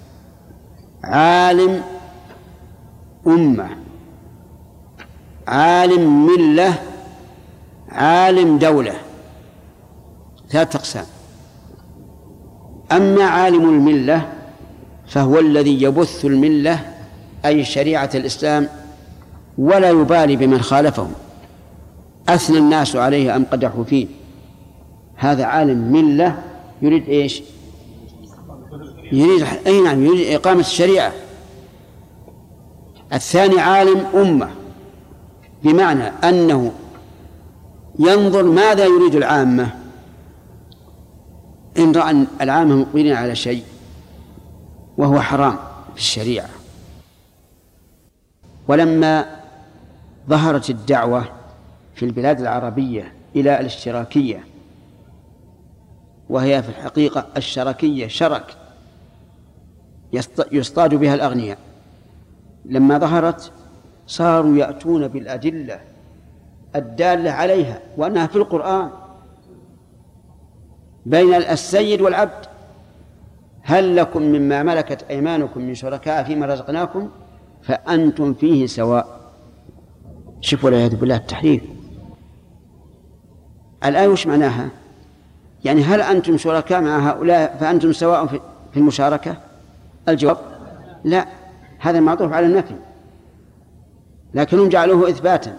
عالم أمة، عالم ملة، عالم دولة. 3 أقسام. أما عالم الملة فهو الذي يبث الملة أي شريعة الإسلام ولا يبالي بمن خالفه، أثنى الناس عليه أم قدحوا فيه. هذا عالم ملة يريد إيش؟ يريد إقامة الشريعة. الثاني عالم أمة، بمعنى أنه ينظر ماذا يريد العامة. إن رأى العامة مقبلين على شيء وهو حرام في الشريعة. ولما ظهرت الدعوة في البلاد العربية إلى الاشتراكية، وهي في الحقيقة الشركية شرك يصطاد بها الأغنياء، لما ظهرت صاروا يأتون بالأدلة الدالة عليها وأنها في القرآن بين السيد والعبد: هل لكم مما ملكت أيمانكم من شركاء فيما رزقناكم فأنتم فيه سواء. شوفوا والعياذ بالله التحريف. الآية وش معناها؟ يعني هل أنتم شركاء مع هؤلاء فأنتم سواء في المشاركة؟ الجواب لا، هذا معطوف على النفي، لكنهم جعلوه إثباتا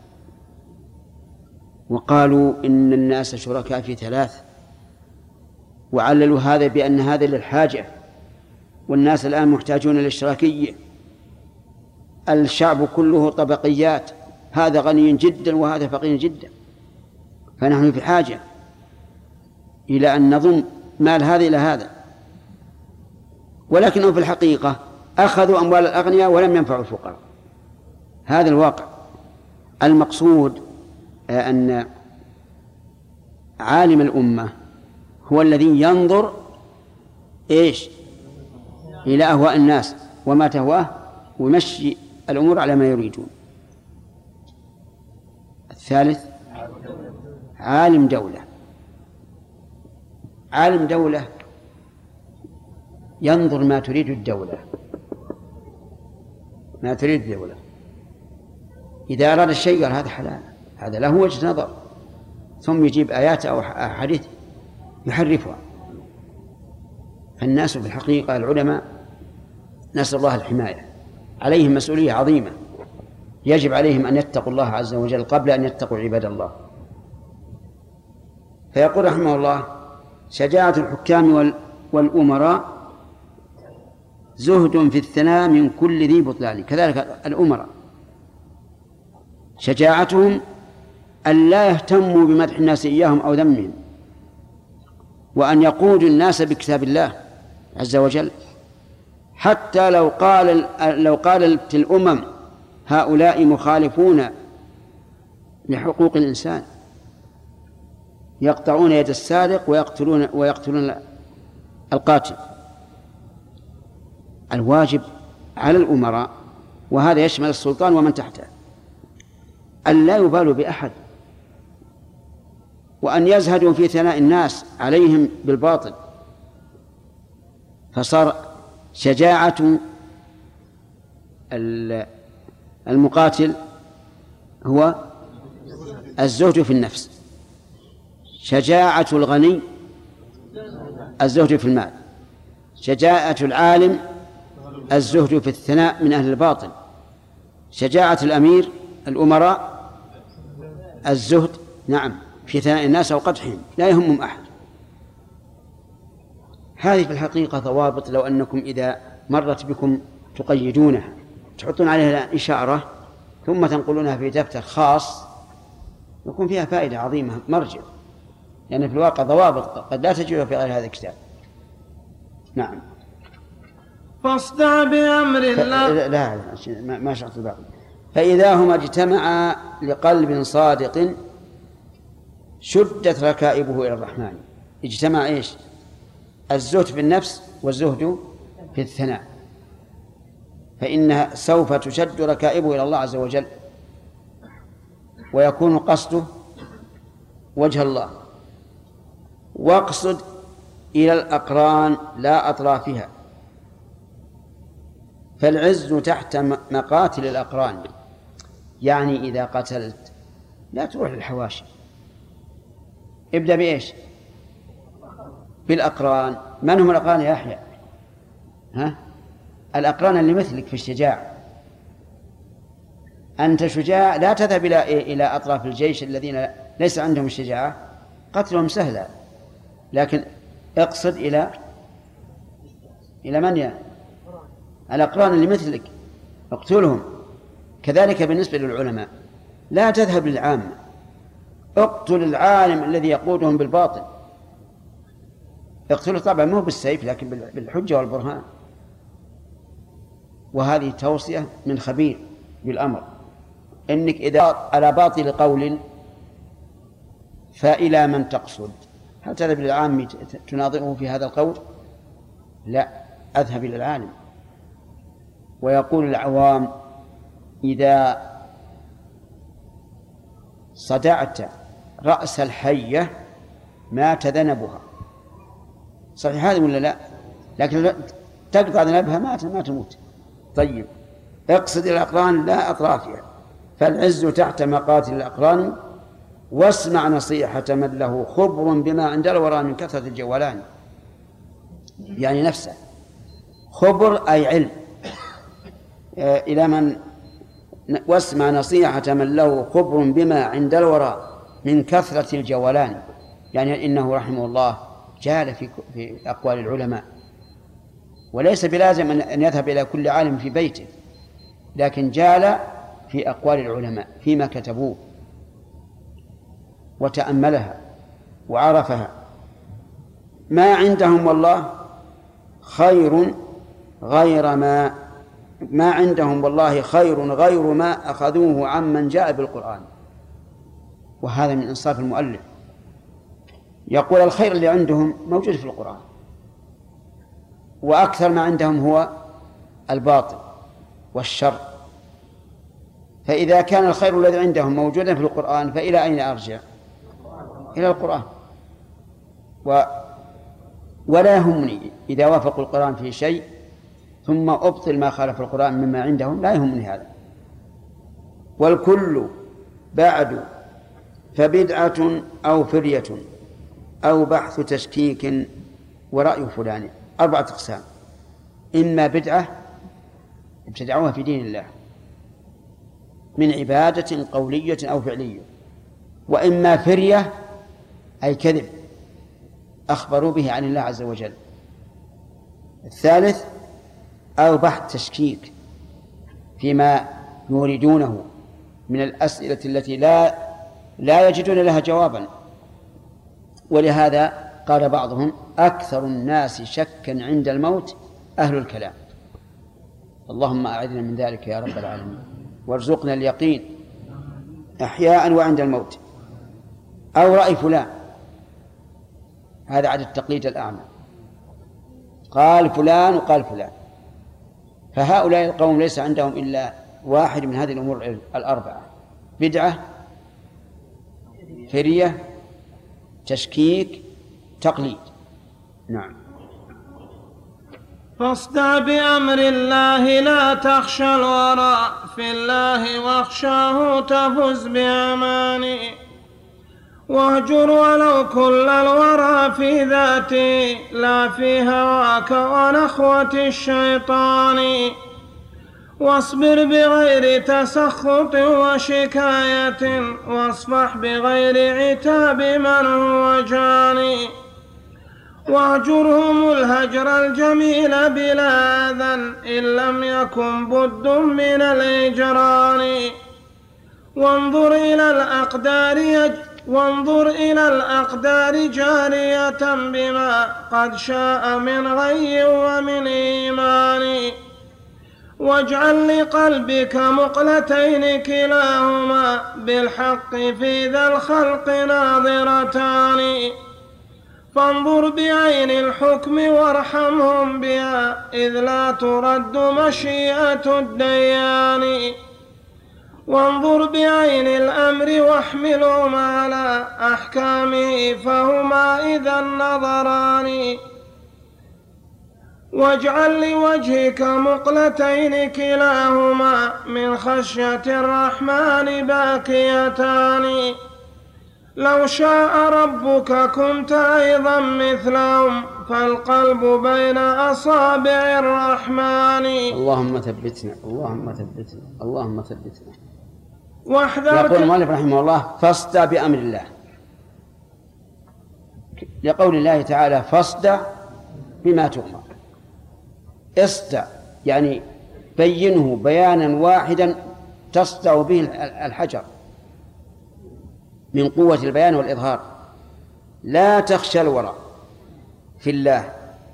وقالوا إن الناس شركاء في 3، وعللوا هذا بأن هذا للحاجة، والناس الآن محتاجون للاشتراكية، الشعب كله طبقيات، هذا غني جدا وهذا فقير جدا، فنحن في حاجة إلى أن نضم مال هذا إلى هذا. ولكنهم في الحقيقة أخذوا أموال الأغنياء ولم ينفعوا الفقراء. هذا الواقع. المقصود أن عالم الأمة هو الذي ينظر إيش؟ إلى أهواء الناس وما تهواه ويمشي الأمور على ما يريدون. الثالث عالم دولة. عالم دولة ينظر ما تريد الدولة، ما تريد الدولة. إذا أراد الشيء قال هذا حلال، هذا له وجه نظر، ثم يجيب آيات أو أحاديث يحرفها. فالناس في الحقيقة العلماء نسأل الله الحماية، عليهم مسؤولية عظيمة، يجب عليهم أن يتقوا الله عز وجل قبل أن يتقوا عباد الله. فيقول رحمه الله: شجاعة الحكام والأمراء زهد في الثناء من كل ذي بطلان. كذلك الأمراء شجاعتهم أن لا يهتموا بمدح الناس إياهم أو ذمهم، وأن يقودوا الناس بكتاب الله عز وجل، حتى لو قالت الأمم هؤلاء مخالفون لحقوق الإنسان، يقطعون يد السارق ويقتلون القاتل. الواجب على الأمراء، وهذا يشمل السلطان ومن تحته، أن لا يبالوا بأحد، وأن يزهدوا في ثناء الناس عليهم بالباطل. فصار شجاعة المقاتل هو الزهد في النفس، شجاعة الغني الزهد في المال، شجاعة العالم الزهد في الثناء من أهل الباطل، شجاعة الأمير الأمراء الزهد في ثناء الناس أو قدحهم، لا يهمهم أحد. هذه في الحقيقة ضوابط لو أنكم إذا مرت بكم تقيدونها، تحطون عليها إشارة ثم تنقلونها في دفتر خاص، يكون فيها فائدة عظيمة مرجع، لأن في الواقع ضوابط قد لا تجدها في غير هذا الكتاب. نعم. فاصدع بأمر الله. لا ما شرط الباقي. فإذا هما اجتمعا لقلب صادق شدت ركائبه إلى الرحمن. اجتمع إيش؟ الزهد في النفس والزهد في الثناء، فإنها سوف تشد ركائبه إلى الله عز وجل، ويكون قصده وجه الله، واقصد إلى الأقران لا أطرافها. فالعز تحت مقاتل الأقران، يعني إذا قتلت لا تروح للحواشي، ابدأ بإيش؟ بالأقران. من هم الأقران يا يحيى؟ الأقران اللي مثلك في الشجاعة. أنت شجاع، لا تذهب إلى أطراف الجيش الذين ليس عندهم الشجاعة، قتلهم سهلا، لكن اقصد إلى من الأقران اللي مثلك، اقتلهم. كذلك بالنسبة للعلماء، لا تذهب للعامة، اقتل العالم الذي يقودهم بالباطل، اقتله طبعا مو بالسيف لكن بالحجة والبرهان. وهذه توصية من خبير بالأمر، إنك إذا على باطل قول فإلى من تقصد؟ هل تذهب للعام تناظره في هذا القول؟ لا، أذهب إلى العالم. ويقول العوام: إذا صدعت رأس الحية مات ذنبها. صحيح هذا ولا لا؟ لكن تقطع ذنبها ما تموت. طيب، اقصد الأقران لا أطرافها، فالعز تحت مقاتل الأقران، واسمع نصيحة من له خبر بما عند الورى من كثرة الجولان. يعني نفسه خبر أي علم، إلى من واسمع نصيحة من له خبر بما عند الورى من كثرة الجولان. يعني إنه رحمه الله جال في أقوال العلماء، وليس بلازم أن يذهب إلى كل عالم في بيته، لكن جال في أقوال العلماء فيما كتبوه وتأملها وعرفها. ما عندهم والله خير غير ما عندهم والله خير غير ما أخذوه عمن جاء بالقرآن. وهذا من إنصاف المؤلف، يقول الخير اللي عندهم موجود في القرآن، وأكثر ما عندهم هو الباطل والشر. فإذا كان الخير الذي عندهم موجودا في القرآن فإلى أين أرجع؟ إلى القرآن. ولا يهمني إذا وافقوا القرآن في شيء ثم أبطل ما خالف القرآن مما عندهم، لا يهمني هذا. والكل بعد فبدعة أو فرية أو بحث تشكيك ورأي فلان. 4 أقسام: إما بدعة ابتدعوها في دين الله من عبادة قولية أو فعلية، وإما فرية أي كذب أخبروا به عن الله عز وجل. الثالث أو بحث تشكيك فيما يريدونه من الأسئلة التي لا يجدون لها جوابا. ولهذا قال بعضهم: أكثر الناس شكا عند الموت أهل الكلام. اللهم أعذنا من ذلك يا رب العالمين، وارزقنا اليقين أحياء وعند الموت. أو رأي فلان، هذا عدد التقليد الأعمى، قال فلان وقال فلان. فهؤلاء القوم ليس عندهم إلا واحد من هذه الأمور 4: بدعة، فرية، تشكيك، تقليد. نعم. فاصدع بأمر الله لا تخشى الورى، في الله واخشاه تفز بأماني. واهجر ولو كل الورى في ذاتي، لا في هواك ونخوة الشيطان. واصبر بغير تسخط وشكاية، واصفح بغير عتاب من هو جاني. واهجرهم الهجر الجميل بلا أذى، إن لم يكن بد من الإجران. وانظر إلى الأقدار جارية بما قد شاء من غي ومن إيمان. واجعل لقلبك مقلتين كلاهما بالحق في ذا الخلق ناظرتان. فانظر بعين الحكم وارحمهم بها، إذ لا ترد مشيئة الديان. وانظر بعين الأمر واحملهم على أحكامه، فهما إذا النظران. واجعل لوجهك مقلتين كلاهما من خشية الرحمن باكيتان. لو شاء ربك كنت أيضا مثلهم، فالقلب بين أصابع الرحمن. اللهم ثبتنا، اللهم ثبتنا، اللهم ثبتنا. واحذر. يقول المؤلف رحمه الله: فاصدع بأمر الله، لقول الله تعالى: فاصدع بما تؤمر. اصدع يعني بينه بيانا واحدا تصدع به الحجر من قوة البيان والإظهار. لا تخشى الورع، في الله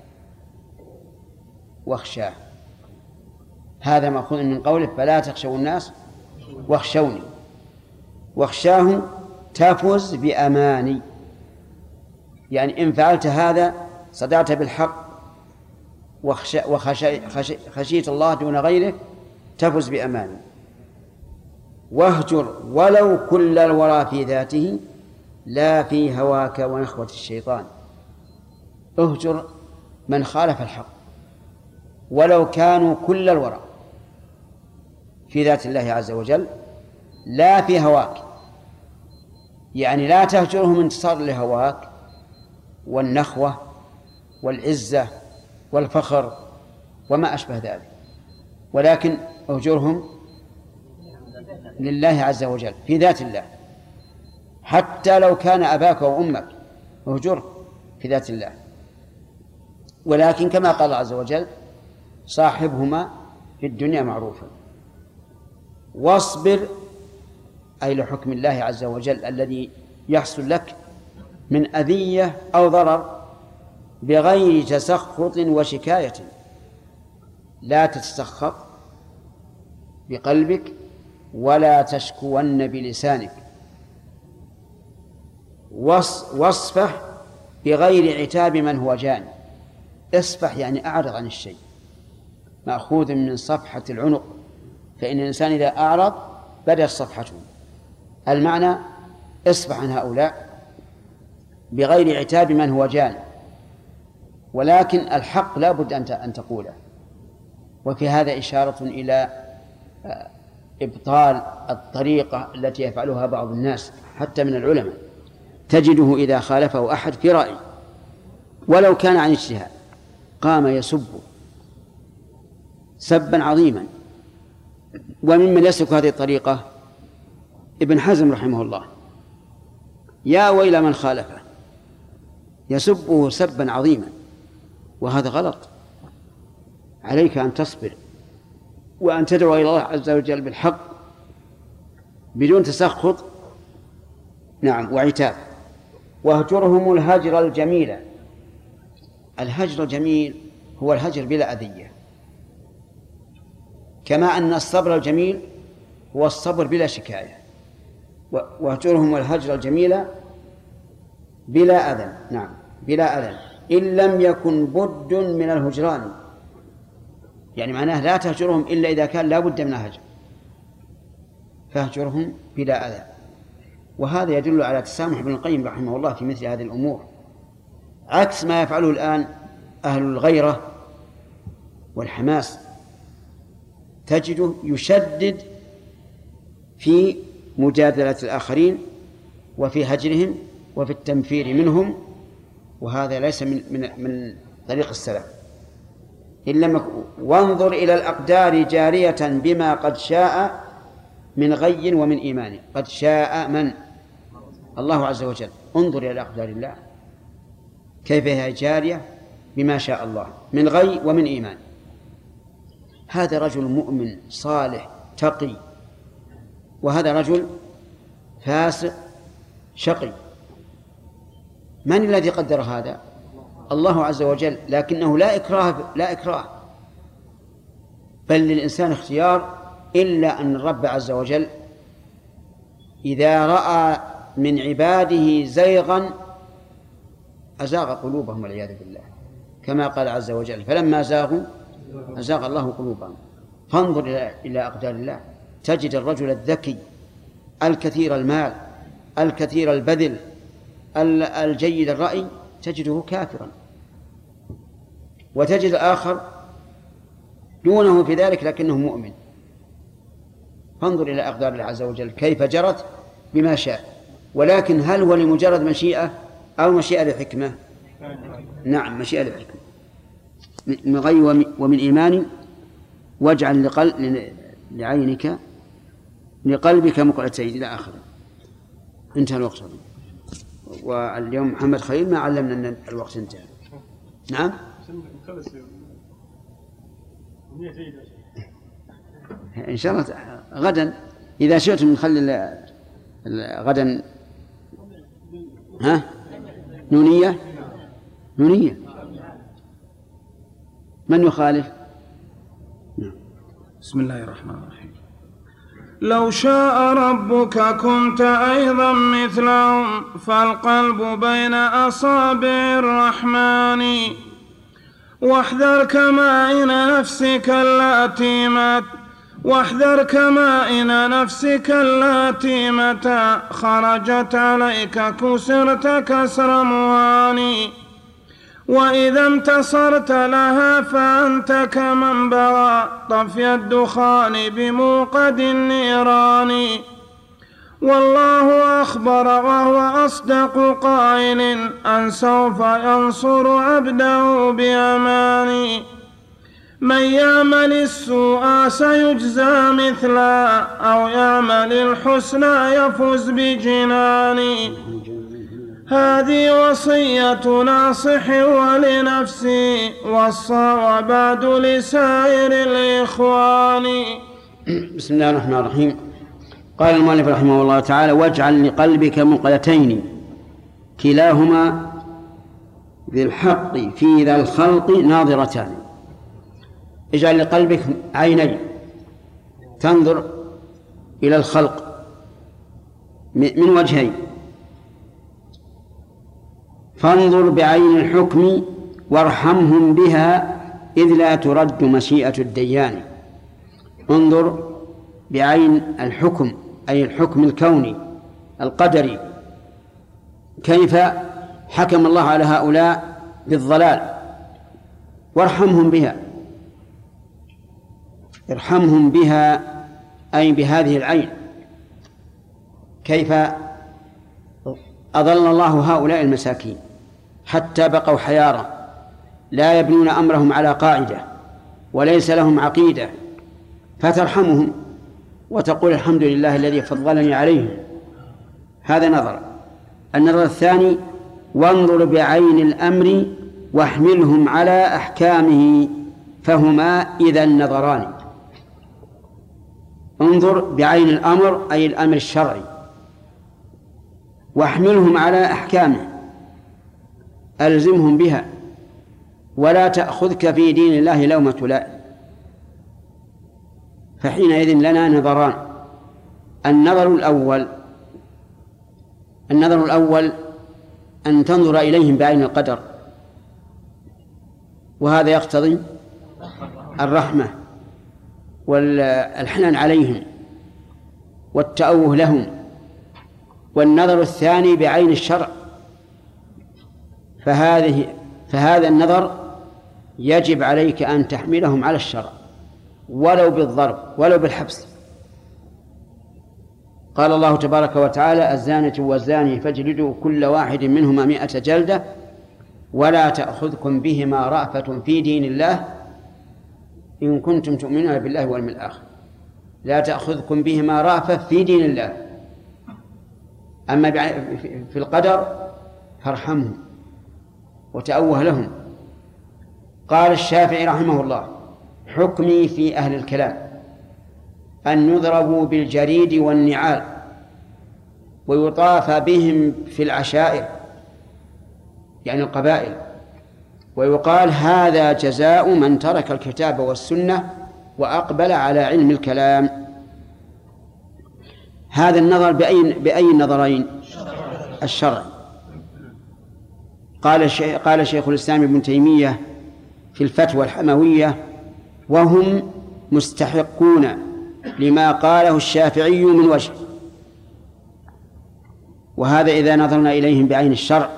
واخشاه. هذا مأخوذ من قوله: فلا تخشوا الناس واخشوني. واخشاه تفز بأماني، يعني إن فعلت هذا صدعت بالحق وخشيت الله دون غيره، تفز بأماني. واهجر ولو كل الورى في ذاته، لا في هواك ونخوة الشيطان. اهجر من خالف الحق ولو كانوا كل الورى في ذات الله عز وجل، لا في هواك، يعني لا تهجرهم انتصار لهواك والنخوة والعزة والفخر وما أشبه ذلك، ولكن اهجرهم لله عز وجل في ذات الله. حتى لو كان أباك وأمك اهجره في ذات الله، ولكن كما قال عز وجل: صاحبهما في الدنيا معروفا. واصبر أي لحكم الله عز وجل الذي يحصل لك من أذية أو ضرر بغير تسخط وشكاية. لا تتسخط بقلبك ولا تشكون بلسانك. واصفح بغير عتاب من هو جاني. اصفح يعني أعرض عن الشيء، مأخوذ من صفحة العنق، فإن الإنسان إذا أعرض بدت صفحته. المعنى اصفح عن هؤلاء بغير عتاب من هو جان، ولكن الحق لا بد أن تقوله. وفي هذا إشارة إلى إبطال الطريقة التي يفعلها بعض الناس حتى من العلماء، تجده إذا خالفه أحد في رأي ولو كان عن اجتهاد قام يسب سبا عظيما. وممن يسلك هذه الطريقة ابن حزم رحمه الله، يا ويل من خالفه، يسبه سبا عظيما، وهذا غلط. عليك أن تصبر وأن تدعو إلى الله عز وجل بالحق بدون تسخط نعم وعتاب. واهجرهم الهجر الجميل. الهجر الجميل هو الهجر بلا أذية، كما أن الصبر الجميل هو الصبر بلا شكاية. واهجرهم الهجر الجميل بلا أذى، نعم بلا أذى، إن لم يكن بد من الهجران، يعني معناه لا تهجرهم إلا إذا كان لا بد من الهجر، فاهجرهم بلا أذى. وهذا يدل على تسامح ابن القيم رحمه الله في مثل هذه الأمور، عكس ما يفعله الآن أهل الغيرة والحماس، تجده يشدد في مجادلة الآخرين وفي هجرهم وفي التنفير منهم، وهذا ليس من طريق السلف. وانظر إلى الأقدار جارية بما قد شاء من غي ومن إيمان. قد شاء من؟ الله عز وجل. انظر إلى أقدار الله كيف هي جارية بما شاء الله من غي ومن إيمان. هذا رجل مؤمن صالح تقي، وهذا رجل فاسق شقي. من الذي قدر هذا؟ الله عز وجل، لكنه لا إكراه، بل للإنسان اختيار، إلا أن الرب عز وجل إذا رأى من عباده زيغا أزاغ قلوبهم والعياذ بالله، كما قال عز وجل فلما زاغوا أزاغ الله قلوبهم. فانظر إلى أقدار الله، تجد الرجل الذكي الكثير المال الكثير البذل الجيد الرأي تجده كافرا، وتجد الآخر دونه في ذلك لكنه مؤمن. فانظر إلى أقدار الله عز وجل كيف جرت بما شاء. ولكن هل هو لمجرد مشيئة أو مشيئة لحكمة؟ نعم مشيئة لحكمة. من غي ومن إيمان واجعل لعينك لقلبك مقلتين إلى آخره. انتهى الوقت. واليوم محمد خليل ما علمنا أن الوقت انتهى. نعم إن شاء الله غدا إذا شئتم نخلي غدا نونية من يخالف؟ بسم الله الرحمن الرحيم. لو شاء ربك كنت أيضا مثلهم فالقلب بين أصابع الرحمن واحذر كمائن نفسك اللاتي متى خرجت عليك كسرت كسر مواني وإذا انتصرت لها فأنت كمن بغى طفي الدخان بموقد النيران والله أخبر وهو أصدق قائل أن سوف ينصر عبده بأمان من يعمل السوء سيجزى مثلا أو يعمل الحسنى يفز بجنان هذه وصية ناصح ولنفسي والصواب لسائر الإخوان. بسم الله الرحمن الرحيم. قال المؤلف رحمه الله تعالى واجعل لقلبك مقلتين كلاهما بالحق في ذا الخلق ناظرتان. اجعل لقلبك عينين تنظر إلى الخلق من وجهين، فانظر بعين الحكم وارحمهم بها إذ لا ترد مشيئة الديان. انظر بعين الحكم، أي الحكم الكوني القدري، كيف حكم الله على هؤلاء بالضلال، وارحمهم بها، ارحمهم بها أي بهذه العين. كيف أضل الله هؤلاء المساكين حتى بقوا حيارى لا يبنون أمرهم على قاعدة وليس لهم عقيدة، فترحمهم وتقول الحمد لله الذي فضلني عليهم. هذا نظر. النظر الثاني: وانظر بعين الأمر واحملهم على أحكامه، فهما إذا النظران. انظر بعين الأمر أي الأمر الشرعي، واحملهم على أحكامه، ألزمهم بها، ولا تأخذك في دين الله لومة لائم. فحينئذ لنا نظران: النظر الأول أن تنظر إليهم بعين القدر، وهذا يقتضي الرحمة والحنان عليهم والتأوه لهم. والنظر الثاني بعين الشرع، فهذا النظر يجب عليك أن تحملهم على الشرع ولو بالضرب ولو بالحبس. قال الله تبارك وتعالى: الزانية والزاني فاجلدوا كل واحد منهما 100 جلدة ولا تأخذكم بهما رأفة في دين الله إن كنتم تؤمنون بالله واليوم الآخر. لا تأخذكم بهما رأفة في دين الله. أما في القدر فارحمهم وتأوه لهم. قال الشافعي رحمه الله: حكمي في أهل الكلام أن يضربوا بالجريد والنعال ويطاف بهم في العشائر، يعني القبائل، ويقال: هذا جزاء من ترك الكتاب والسنة وأقبل على علم الكلام. هذا النظر بأي النظرين؟ الشرع. قال شيخ الإسلام ابن تيمية في الفتوى الحموية: وهم مستحقون لما قاله الشافعي من وجه. وهذا إذا نظرنا إليهم بعين الشرع.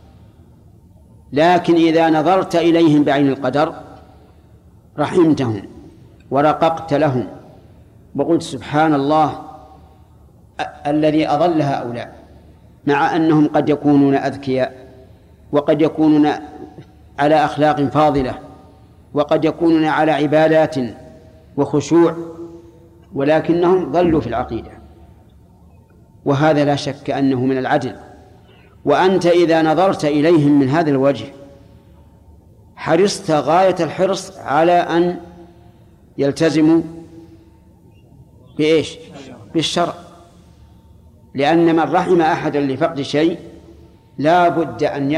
لكن إذا نظرت إليهم بعين القدر رحمتهم ورققت لهم وقلت: سبحان الله الذي أضل هؤلاء، مع أنهم قد يكونون أذكياء وقد يكونون على أخلاق فاضلة وقد يكونون على عبادات وخشوع، ولكنهم ضلوا في العقيدة. وهذا لا شك أنه من العدل. وأنت إذا نظرت إليهم من هذا الوجه حرصت غاية الحرص على أن يلتزموا بإيش؟ بالشرع. لأن من رحم أحدا لفقد شيء لا بد أن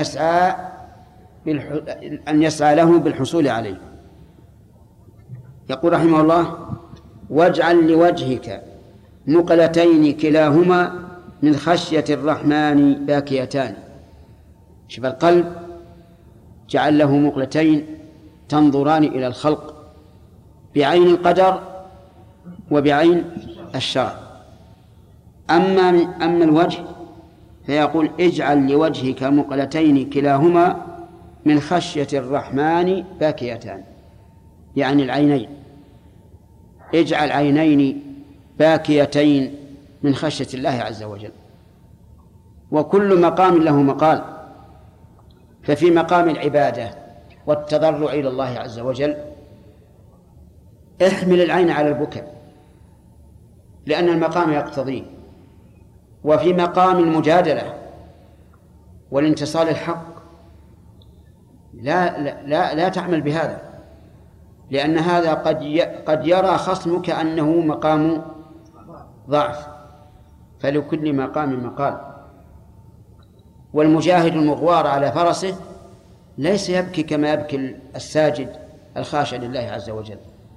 يسعى له بالحصول عليه. يقول رحمه الله: واجعل لوجهك مقلتين كلاهما من خشية الرحمن باكيتان. شوف القلب جعل له مقلتين تنظران إلى الخلق بعين القدر وبعين الشرع. أما الوجه فيقول: اجعل لوجهك مقلتين كلاهما من خشية الرحمن باكيتان، يعني العينين. اجعل عينين باكيتين من خشية الله عز وجل. وكل مقام له مقال. ففي مقام العبادة والتضرع إلى الله عز وجل احمل العين على البكاء لأن المقام يقتضيه. وفي مقام المجادلة والانتصال الحق لا تعمل بهذا، لأن هذا قد يرى خصمك أنه مقام ضعف، فلكل مقام مقال. والمجاهد المغوار على فرسه ليس يبكي كما يبكي الساجد الخاشع لله عز وجل.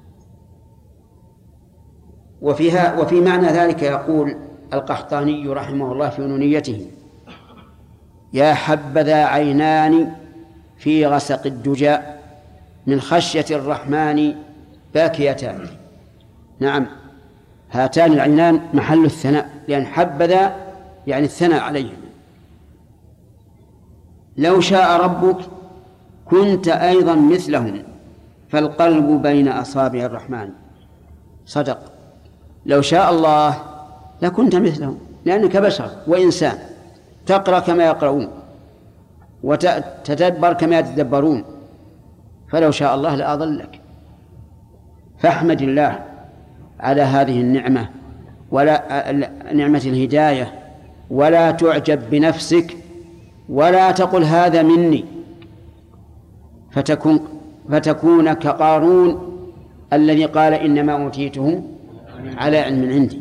وفي معنى ذلك يقول القحطاني رحمه الله في نونيته: يا حبذا عينان في غسق الدجى من خشية الرحمن باكيتان. نعم، هاتان العينان محل الثناء، لأن حبذا يعني الثناء عليهم. لو شاء ربك كنت أيضا مثلهم فالقلب بين أصابع الرحمن. صدق، لو شاء الله لكنت مثلهم، لأنك بشر وإنسان، تقرأ كما يقرؤون وتتدبر كما يتدبرون، فلو شاء الله لأضلك. فاحمد الله على هذه النعمة، ولا نعمة الهداية، ولا تعجب بنفسك، ولا تقل هذا مني فتكون كقارون الذي قال إنما أوتيته على علم عندي.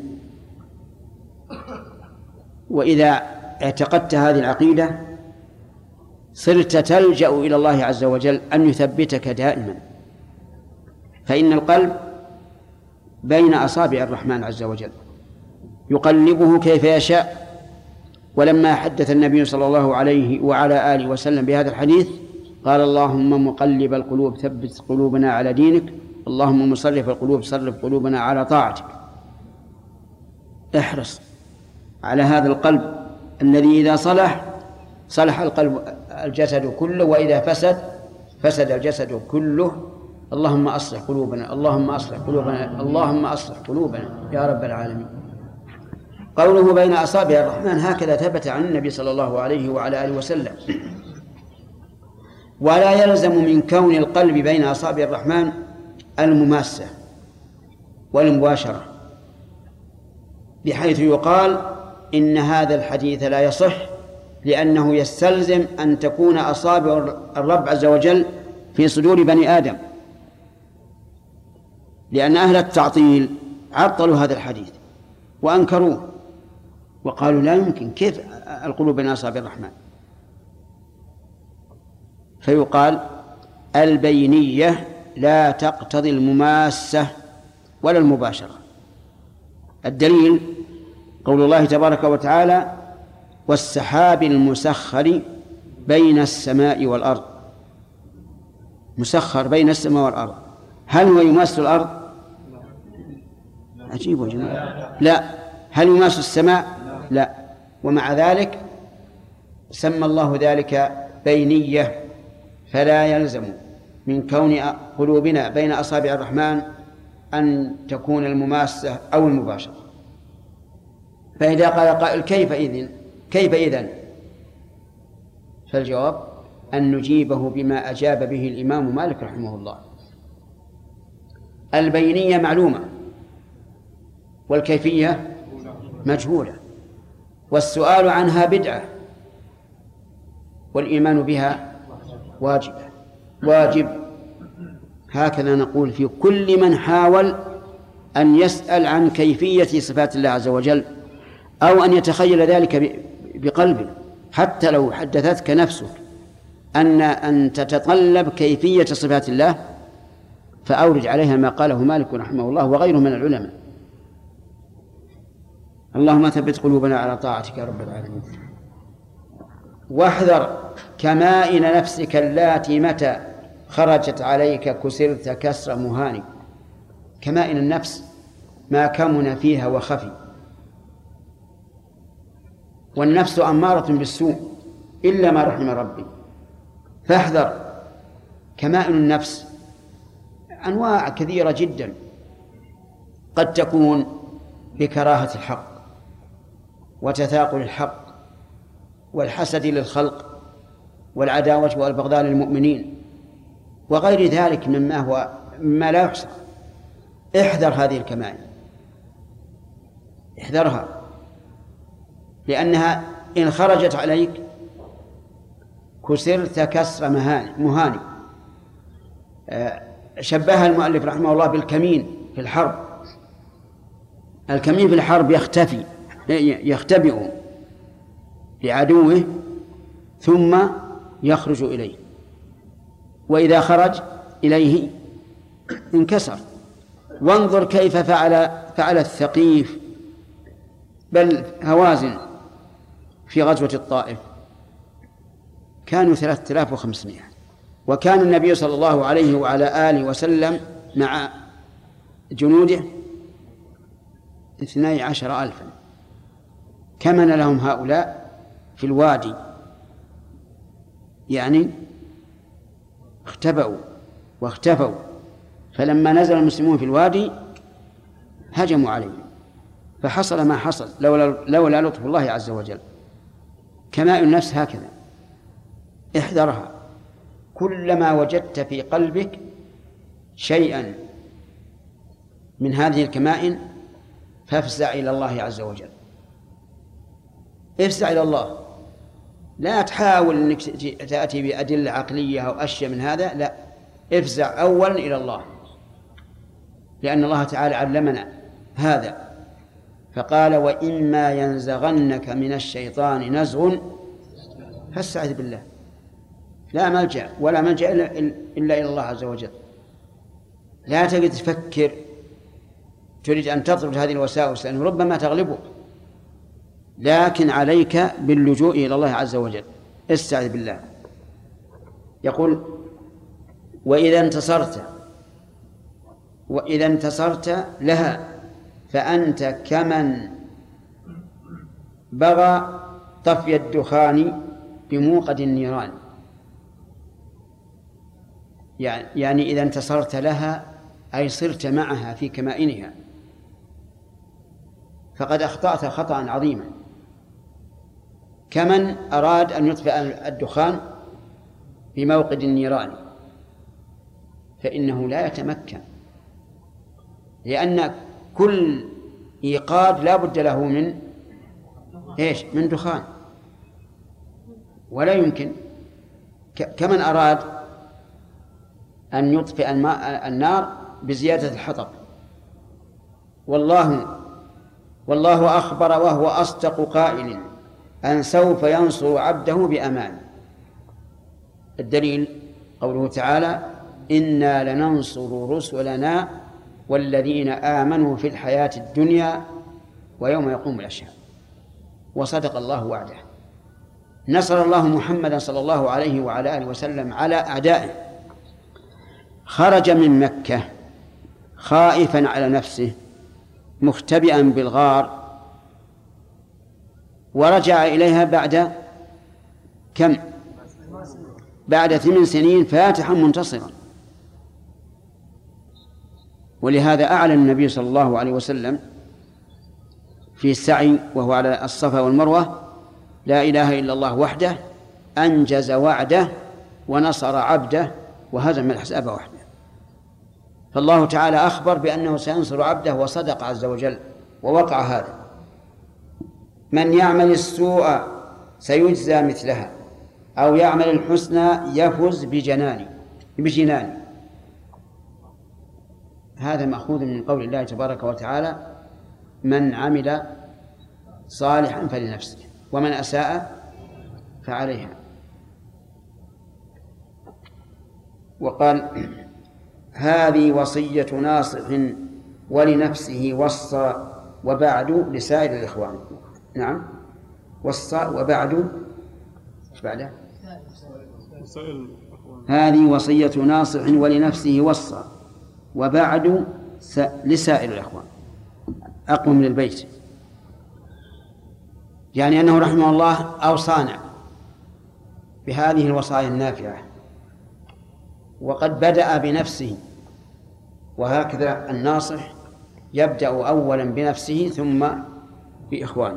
وإذا اعتقدت هذه العقيدة صرت تلجأ إلى الله عز وجل أن يثبتك دائما، فإن القلب بين أصابع الرحمن عز وجل يقلبه كيف يشاء. ولما حدث النبي صلى الله عليه وعلى آله وسلم بهذا الحديث قال: اللهم مقلب القلوب ثبت قلوبنا على دينك، اللهم مصرف القلوب صرف قلوبنا على طاعتك. احرص على هذا القلب الذي إذا صلح القلب الجسد كله، وإذا فسد الجسد كله. اللهم أصلح قلوبنا، اللهم أصلح قلوبنا، اللهم أصلح قلوبنا يا رب العالمين. قوله بين أصابع الرحمن هكذا ثبت عن النبي صلى الله عليه وعلى آله وسلم. ولا يلزم من كون القلب بين أصابع الرحمن المماسة والمباشرة، بحيث يقال إن هذا الحديث لا يصح، لأنه يستلزم أن تكون أصابع الرب عز وجل في صدور بني آدم، لأن أهل التعطيل عطلوا هذا الحديث وأنكروه وقالوا لا يمكن، كيف القلوب بين أصابع الرحمن؟ فيقال البينية لا تقتضي المماسة ولا المباشرة. الدليل قول الله تبارك وتعالى: والسحاب المسخر بين السماء والأرض. مسخر بين السماء والأرض، هل هو يماس الأرض؟ عجيب يا جماعة، لا. هل يماس السماء؟ لا. ومع ذلك سمى الله ذلك بينية، فلا يلزم من كون قلوبنا بين أصابع الرحمن أن تكون المماسة أو المباشرة. فإذا قال قائل كيف إذن؟ فالجواب أن نجيبه بما أجاب به الإمام مالك رحمه الله: البينية معلومة والكيفية مجهولة، والسؤال عنها بدعة، والإيمان بها واجب. هكذا نقول في كل من حاول أن يسأل عن كيفية صفات الله عز وجل، أو أن يتخيل ذلك بقلبه، حتى لو حدثتك نفسك أن تتطلب كيفية صفات الله، فأورد عليها ما قاله مالك رحمه الله وغيره من العلماء. اللهم ثبت قلوبنا على طاعتك يا رب العالمين. واحذر كمائن نفسك اللاتي متى خرجت عليك كسرت كسر مهاني. كمائن النفس ما كمن فيها وخفي، والنفس أمارة بالسوء إلا ما رحم ربي. فاحذر. كمائن النفس أنواع كثيرة جدا، قد تكون بكراهة الحق وتثاقل الحق والحسد للخلق والعداوة والبغضاء للمؤمنين وغير ذلك مما لا يحصى. احذر هذه الكمائن، احذرها، لأنها إن خرجت عليك كسرت كسر مهاني. شبهها المؤلف رحمه الله بالكمين في الحرب. الكمين في الحرب يختبئ لعدوه ثم يخرج إليه، وإذا خرج إليه انكسر. وانظر كيف فعل الثقيف بل هوازن في غزوة الطائف، كانوا 3500 وكان النبي صلى الله عليه وعلى آله وسلم مع جنوده 12,000. كمن لهم هؤلاء في الوادي، يعني اختبأوا واختفوا، فلما نزل المسلمون في الوادي هجموا عليهم، فحصل ما حصل لولا لطف الله عز وجل. كماء النفس هكذا، احذرها. كلما وجدت في قلبك شيئا من هذه الكمائن فافزع إلى الله عز وجل، افزع إلى الله، لا تحاول أنك تأتي بأدلة عقلية أو أشياء من هذا، لا، افزع أولا إلى الله، لأن الله تعالى علمنا هذا فقال: وإما ينزغنك من الشيطان نزغ فاستعذ بالله. لا ملجأ ولا ملجأ إلا إلى الله عز وجل. لا تجد تفكر تريد أن تطرد هذه الوساوس لأنه ربما تغلبك، لكن عليك باللجوء إلى الله عز وجل، استعذ بالله. يقول: وإذا انتصرت لها فأنت كمن بغى طفي الدخان بموقد النيران. يعني إذا انتصرت لها أي صرت معها في كمائنها، فقد أخطأت خطأ عظيما، كمن أراد أن يطفئ الدخان بموقد النيران، فإنه لا يتمكن، لأن كل إيقاد لا بد له من من دخان، ولا يمكن. كمن أراد أن يطفئ النار بزيادة الحطب. والله أخبر وهو أصدق قائل أن سوف ينصر عبده بأمان. الدليل قوله تعالى: إنا لننصر رسلنا والذين آمنوا في الحياة الدنيا ويوم يقوم الأشهاد. وصدق الله وعده. نصر الله محمدا صلى الله عليه وعلى آله وسلم على أعدائه. خرج من مكة خائفا على نفسه مختبئا بالغار، ورجع إليها بعد كم؟ بعد 8 سنين فاتحا منتصرا. ولهذا أعلن النبي صلى الله عليه وسلم في السعي وهو على الصفا والمروة: لا إله إلا الله وحده أنجز وعده ونصر عبده وهزم الأحزاب وحده. فالله تعالى أخبر بأنه سينصر عبده وصدق عز وجل، ووقع هذا. من يعمل السوء سيجزى مثلها أو يعمل الحسنى يفز بجنان. هذا مأخوذ من قول الله تبارك وتعالى: من عمل صالحا فلنفسه ومن أساء فعليها. وقال: هذه وصية ناصح ولنفسه وصى وبعد لسائر الإخوان. نعم، وصى وبعد ايش بعده؟ هذه وصية ناصح ولنفسه وصى وبعد لسائر الإخوان. أقوم من البيت، يعني أنه رحمه الله أوصانا بهذه الوصايا النافعة، وقد بدأ بنفسه، وهكذا الناصح يبدأ أولا بنفسه ثم بإخوانه.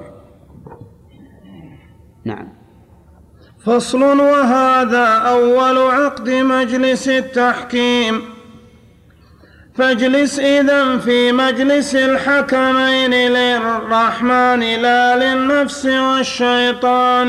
نعم. فصل: وهذا أول عقد مجلس التحكيم، فاجلس إذن في مجلس الحكمين للرحمن لا للنفس والشيطان.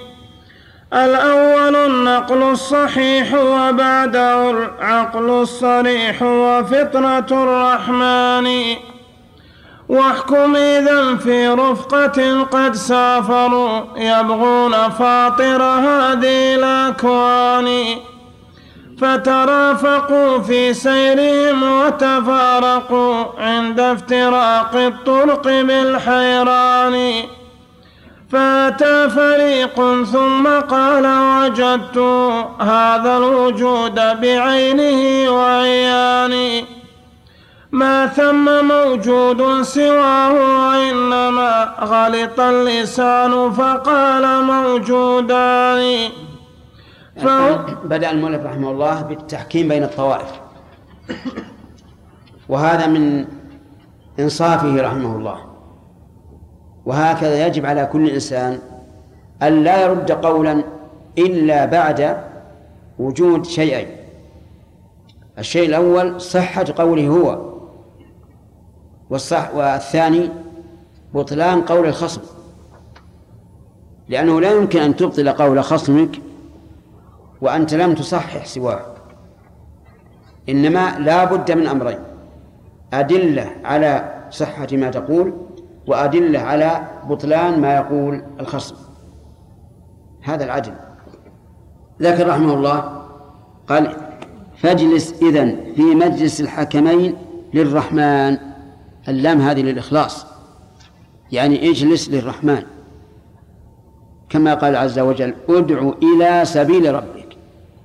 الأول النقل الصحيح وبعده العقل الصريح وفطرة الرحمن. واحكم إذن في رفقة قد سافروا يبغون فاطر هذه الأكوان، فترافقوا في سيرهم وتفارقوا عند افتراق الطرق بالحيران. فأتى فريق ثم قال وجدت هذا الوجود بعينه وعياني ما ثم موجود سواه وإنما غلط اللسان فقال موجودان. بدأ المؤلف رحمه الله بالتحكيم بين الطوائف، وهذا من إنصافه رحمه الله، وهكذا يجب على كل إنسان أن لا يرد قولا إلا بعد وجود شيئين: الشيء الأول صحة قوله هو، والثاني بطلان قول الخصم، لأنه لا يمكن أن تبطل قول خصمك وأنت لم تصحح سواه، إنما لا بد من أمرين: أدلة على صحة ما تقول، وأدلة على بطلان ما يقول الخصم. هذا العدل. ذكر رحمه الله قال: فاجلس إذن في مجلس الحكمين للرحمن. اللام هذه للإخلاص، يعني اجلس للرحمن، كما قال عز وجل: ادع إلى سبيل ربك،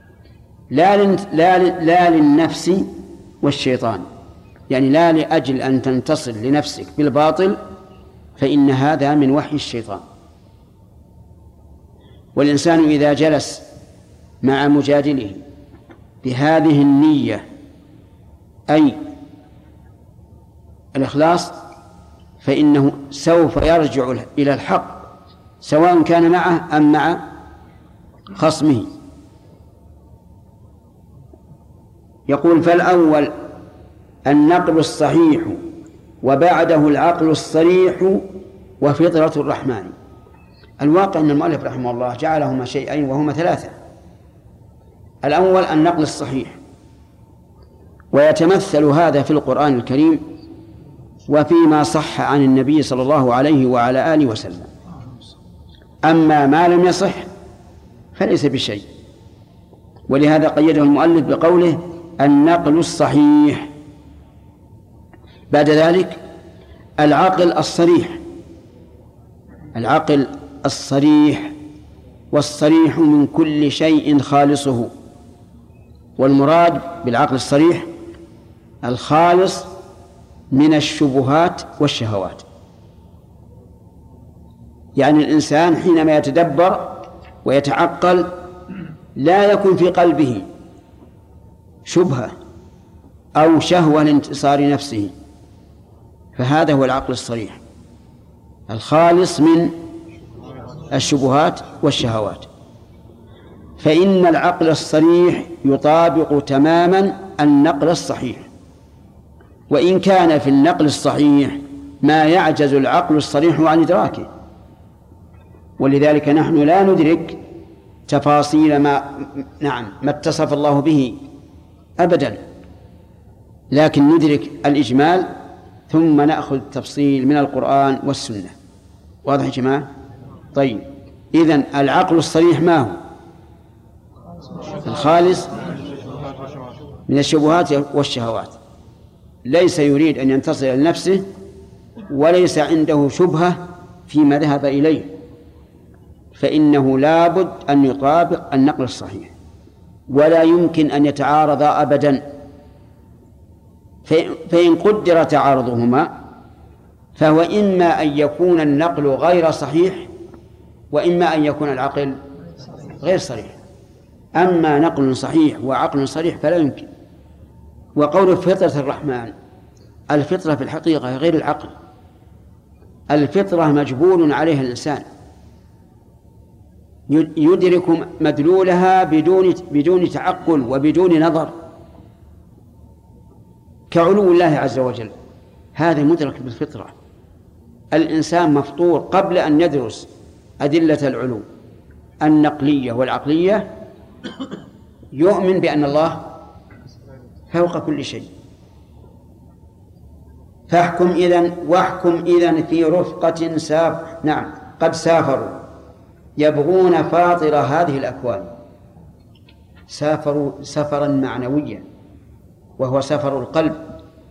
لا للنفس والشيطان، يعني لا لأجل أن تنتصر لنفسك بالباطل، فإن هذا من وحي الشيطان. والإنسان إذا جلس مع مجادله بهذه النية، أي الإخلاص، فإنه سوف يرجع إلى الحق سواء كان معه أم مع خصمه. يقول: فالأول النقل الصحيح، وبعده العقل الصريح، وفطرة الرحمن. الواقع أن المؤلف رحمه الله جعلهما شيئين وهما ثلاثة. الأول النقل الصحيح، ويتمثل هذا في القرآن الكريم وفيما صح عن النبي صلى الله عليه وعلى آله وسلم. أما ما لم يصح فليس بشيء، ولهذا قيده المؤلف بقوله النقل الصحيح. بعد ذلك العقل الصريح. العقل الصريح، والصريح من كل شيء خالصه، والمراد بالعقل الصريح الخالص من الشبهات والشهوات. يعني الإنسان حينما يتدبر ويتعقل لا يكون في قلبه شبهة أو شهوة لانتصار نفسه، فهذا هو العقل الصريح الخالص من الشبهات والشهوات. فإن العقل الصريح يطابق تماما النقل الصحيح، وإن كان في النقل الصحيح ما يعجز العقل الصريح عن إدراكه، ولذلك نحن لا ندرك تفاصيل ما اتصف الله به أبدا، لكن ندرك الإجمال ثم نأخذ التفصيل من القرآن والسنة. واضح يا جماعة؟ طيب، إذن العقل الصريح ما هو؟ الخالص من الشبهات والشهوات، ليس يريد أن ينتصر لنفسه، وليس عنده شبهة فيما ذهب إليه، فإنه لابد أن يطابق النقل الصحيح، ولا يمكن أن يتعارض أبدا. فإن قدر تعارضهما فهو إما أن يكون النقل غير صحيح، وإما أن يكون العقل غير صريح. أما نقل صحيح وعقل صريح فلا يمكن. وقول فطرة الرحمن، الفطرة في الحقيقة غير العقل. الفطرة مجبول عليها الإنسان، يدرك مدلولها بدون تعقل وبدون نظر، كعلو الله عز وجل، هذا مدرك بالفطرة. الإنسان مفطور قبل أن يدرس أدلة العلو النقلية والعقلية، يؤمن بأن الله فوق كل شيء. واحكم إذن في رفقة قد سافروا يبغون فاطر هذه الأكوان. سافروا سفرا معنويا، وهو سفر القلب،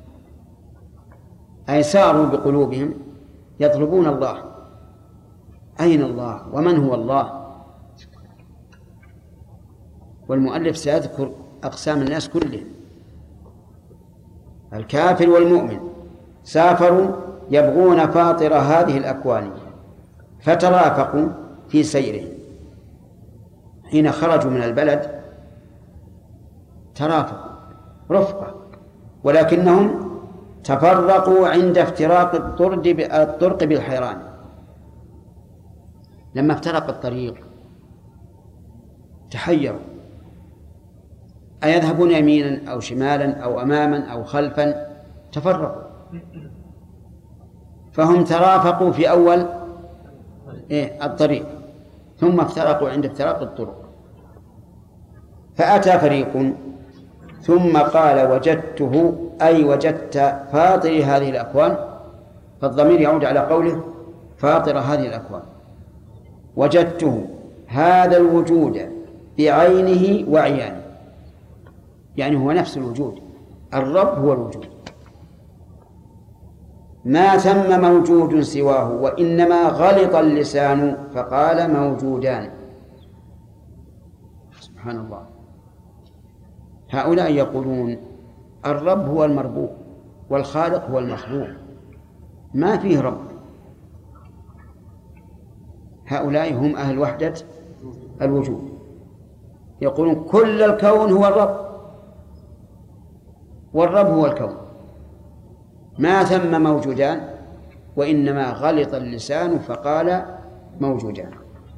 أي ساروا بقلوبهم يطلبون الله أين الله ومن هو الله؟ والمؤلف سيذكر أقسام الناس كلهم. الكافر والمؤمن سافروا يبغون فاطر هذه الأكوان فترافقوا في سيرهم. حين خرجوا من البلد ترافقوا رفقة، ولكنهم تفرقوا عند افتراق الطرق بالحيران. لما افترق الطريق تحيروا، أيذهبون يمينا أو شمالا أو أماما أو خلفا؟ تفرقوا، فهم ترافقوا في أول الطريق ثم افترقوا عند افتراق الطرق. فأتى فريق ثم قال وجدته، أي وجدت فاطر هذه الأكوان، فالضمير يعود على قوله فاطر هذه الأكوان. وجدته هذا الوجود بعينه وعيانه، يعني هو نفس الوجود، الرب هو الوجود، ما ثم موجود سواه، وإنما غلط اللسان فقال موجودان. سبحان الله. هؤلاء يقولون الرب هو المربوب والخالق هو المخلوق، ما فيه رب. هؤلاء هم أهل وحدة الوجود، يقولون كل الكون هو الرب والرب هو الكون، ما ثم موجودان وإنما غلط اللسان فقال موجودان.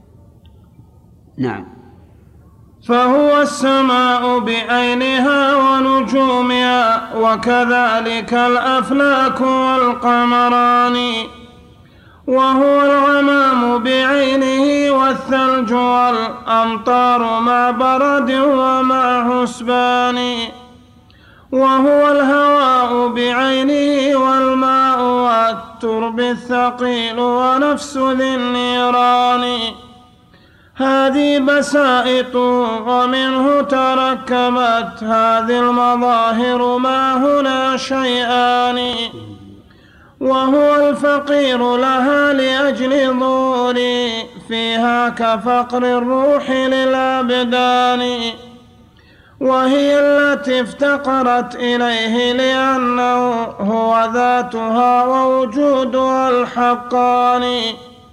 نعم. فهو السماء بعينها ونجومها، وكذلك الأفلاك والقمران، وهو الغمام بعينه والثلج والأمطار مع برد ومع حسبان، وهو الهواء بعينه والماء والترب الثقيل ونفس ذي النيران. هذه بسائط ومنه تركبت هذه المظاهر، ما هنا شيئان، وهو الفقير لها لأجل ظهوري فيها كفقر الروح للأبدان، وهي التي افتقرت إليه لأنه هو ذاتها ووجودها الحقان،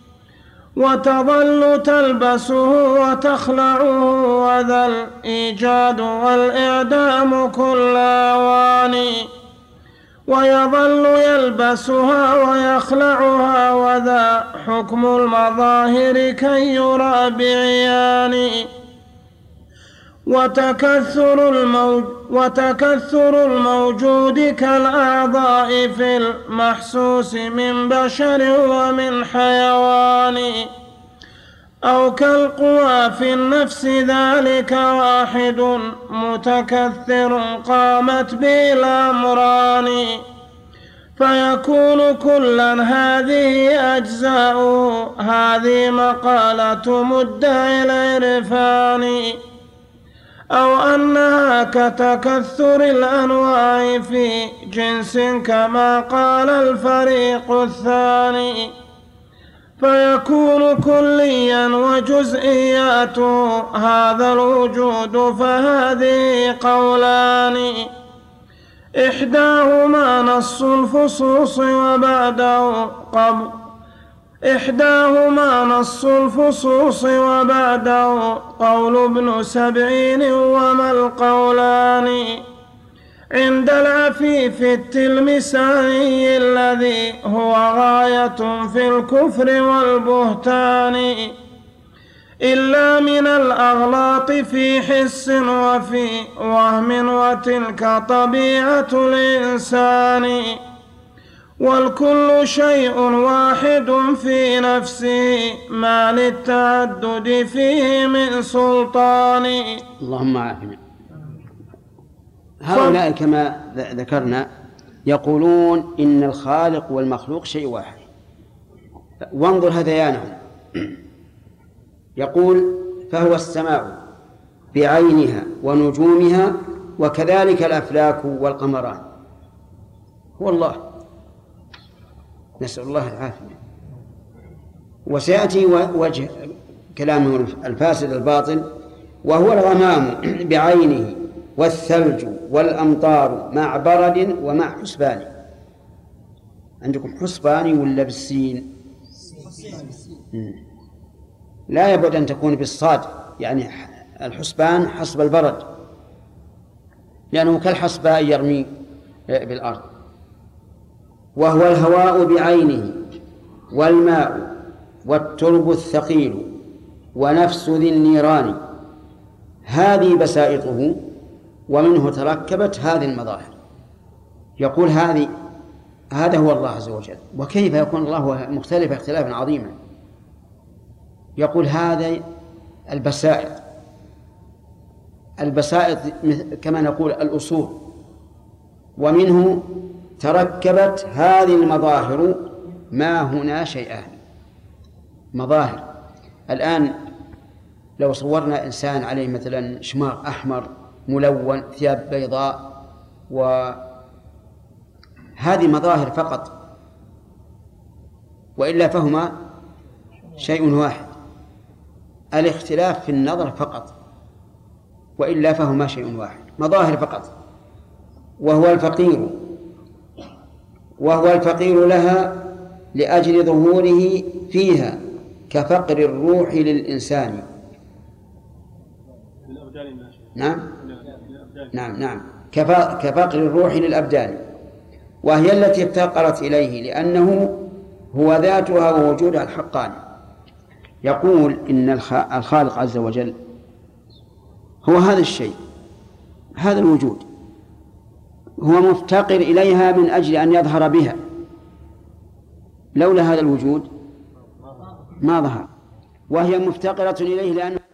وتظل تلبسه وتخلعه، وذا الإيجاد والإعدام كل أوان، ويظل يلبسها ويخلعها، وذا حكم المظاهر كي يرى بعيان. وتكثر الموجود كالأعضاء في المحسوس من بشر ومن حيوان، أو كالقوى في النفس، ذلك واحد متكثر قامت به الأمران، فيكون كلا هذه أجزاء، هذه مقالة مدعي العرفان، أو أنها كتكثر الأنواع في جنس كما قال الفريق الثاني، فيكون كليا وجزئيات هذا الوجود، فهذه قولان، إحداهما نص الفصوص وبعده قول ابن سبعين، وما القولان عند العفيف التلمساني الذي هو غاية في الكفر والبهتان، إلا من الأغلاط في حس وفي وهم، وتلك طبيعة الإنسان، والكل شيء واحد في نفسه، ما للتعدد فيه من سلطان. اللهم عافنا. هؤلاء كما ذكرنا يقولون إن الخالق والمخلوق شيء واحد، وانظر هذيانهم. يقول فهو السماء بعينها ونجومها، وكذلك الأفلاك والقمران، هو الله، نسأل الله العافية. وسيأتي وجه كلامه الفاسد الباطل، وهو الغمام بعينه والثلج والأمطار مع برد ومع حسبان. عندكم حسبان ولا بالسين؟ لا يبعد أن تكون بالصاد، يعني الحسبان حسب البرد، لأنه كالحسباء يرمي بالأرض. وهو الهواء بعينه والماء والترب الثقيل ونفس ذي النيران، هذه بسائطه ومنه تركبت هذه المظاهر. يقول هذا هو الله عز وجل. وكيف يكون الله مختلف اختلافا عظيما؟ يقول هذا البسائط كما نقول الأصول، ومنه تركبت هذه المظاهر، ما هنا شيئان مظاهر. الآن لو صورنا إنسان عليه مثلا شماغ أحمر ملون، ثياب بيضاء، وهذه مظاهر فقط، وإلا فهما شيء واحد. الاختلاف في النظر فقط، وإلا فهما شيء واحد، مظاهر فقط. وهو الفقير لها لأجل ظهوره فيها كفقر الروح للإنسان. نعم كفقر الروح للأبدان، وهي التي افتقرت إليه لأنه هو ذاتها ووجودها الحقاني. يقول إن الخالق عز وجل هو هذا الشيء، هذا الوجود، هو مفتقر إليها من أجل أن يظهر بها، لولا هذا الوجود ما ظهر. وهي مفتقرة إليه لأنه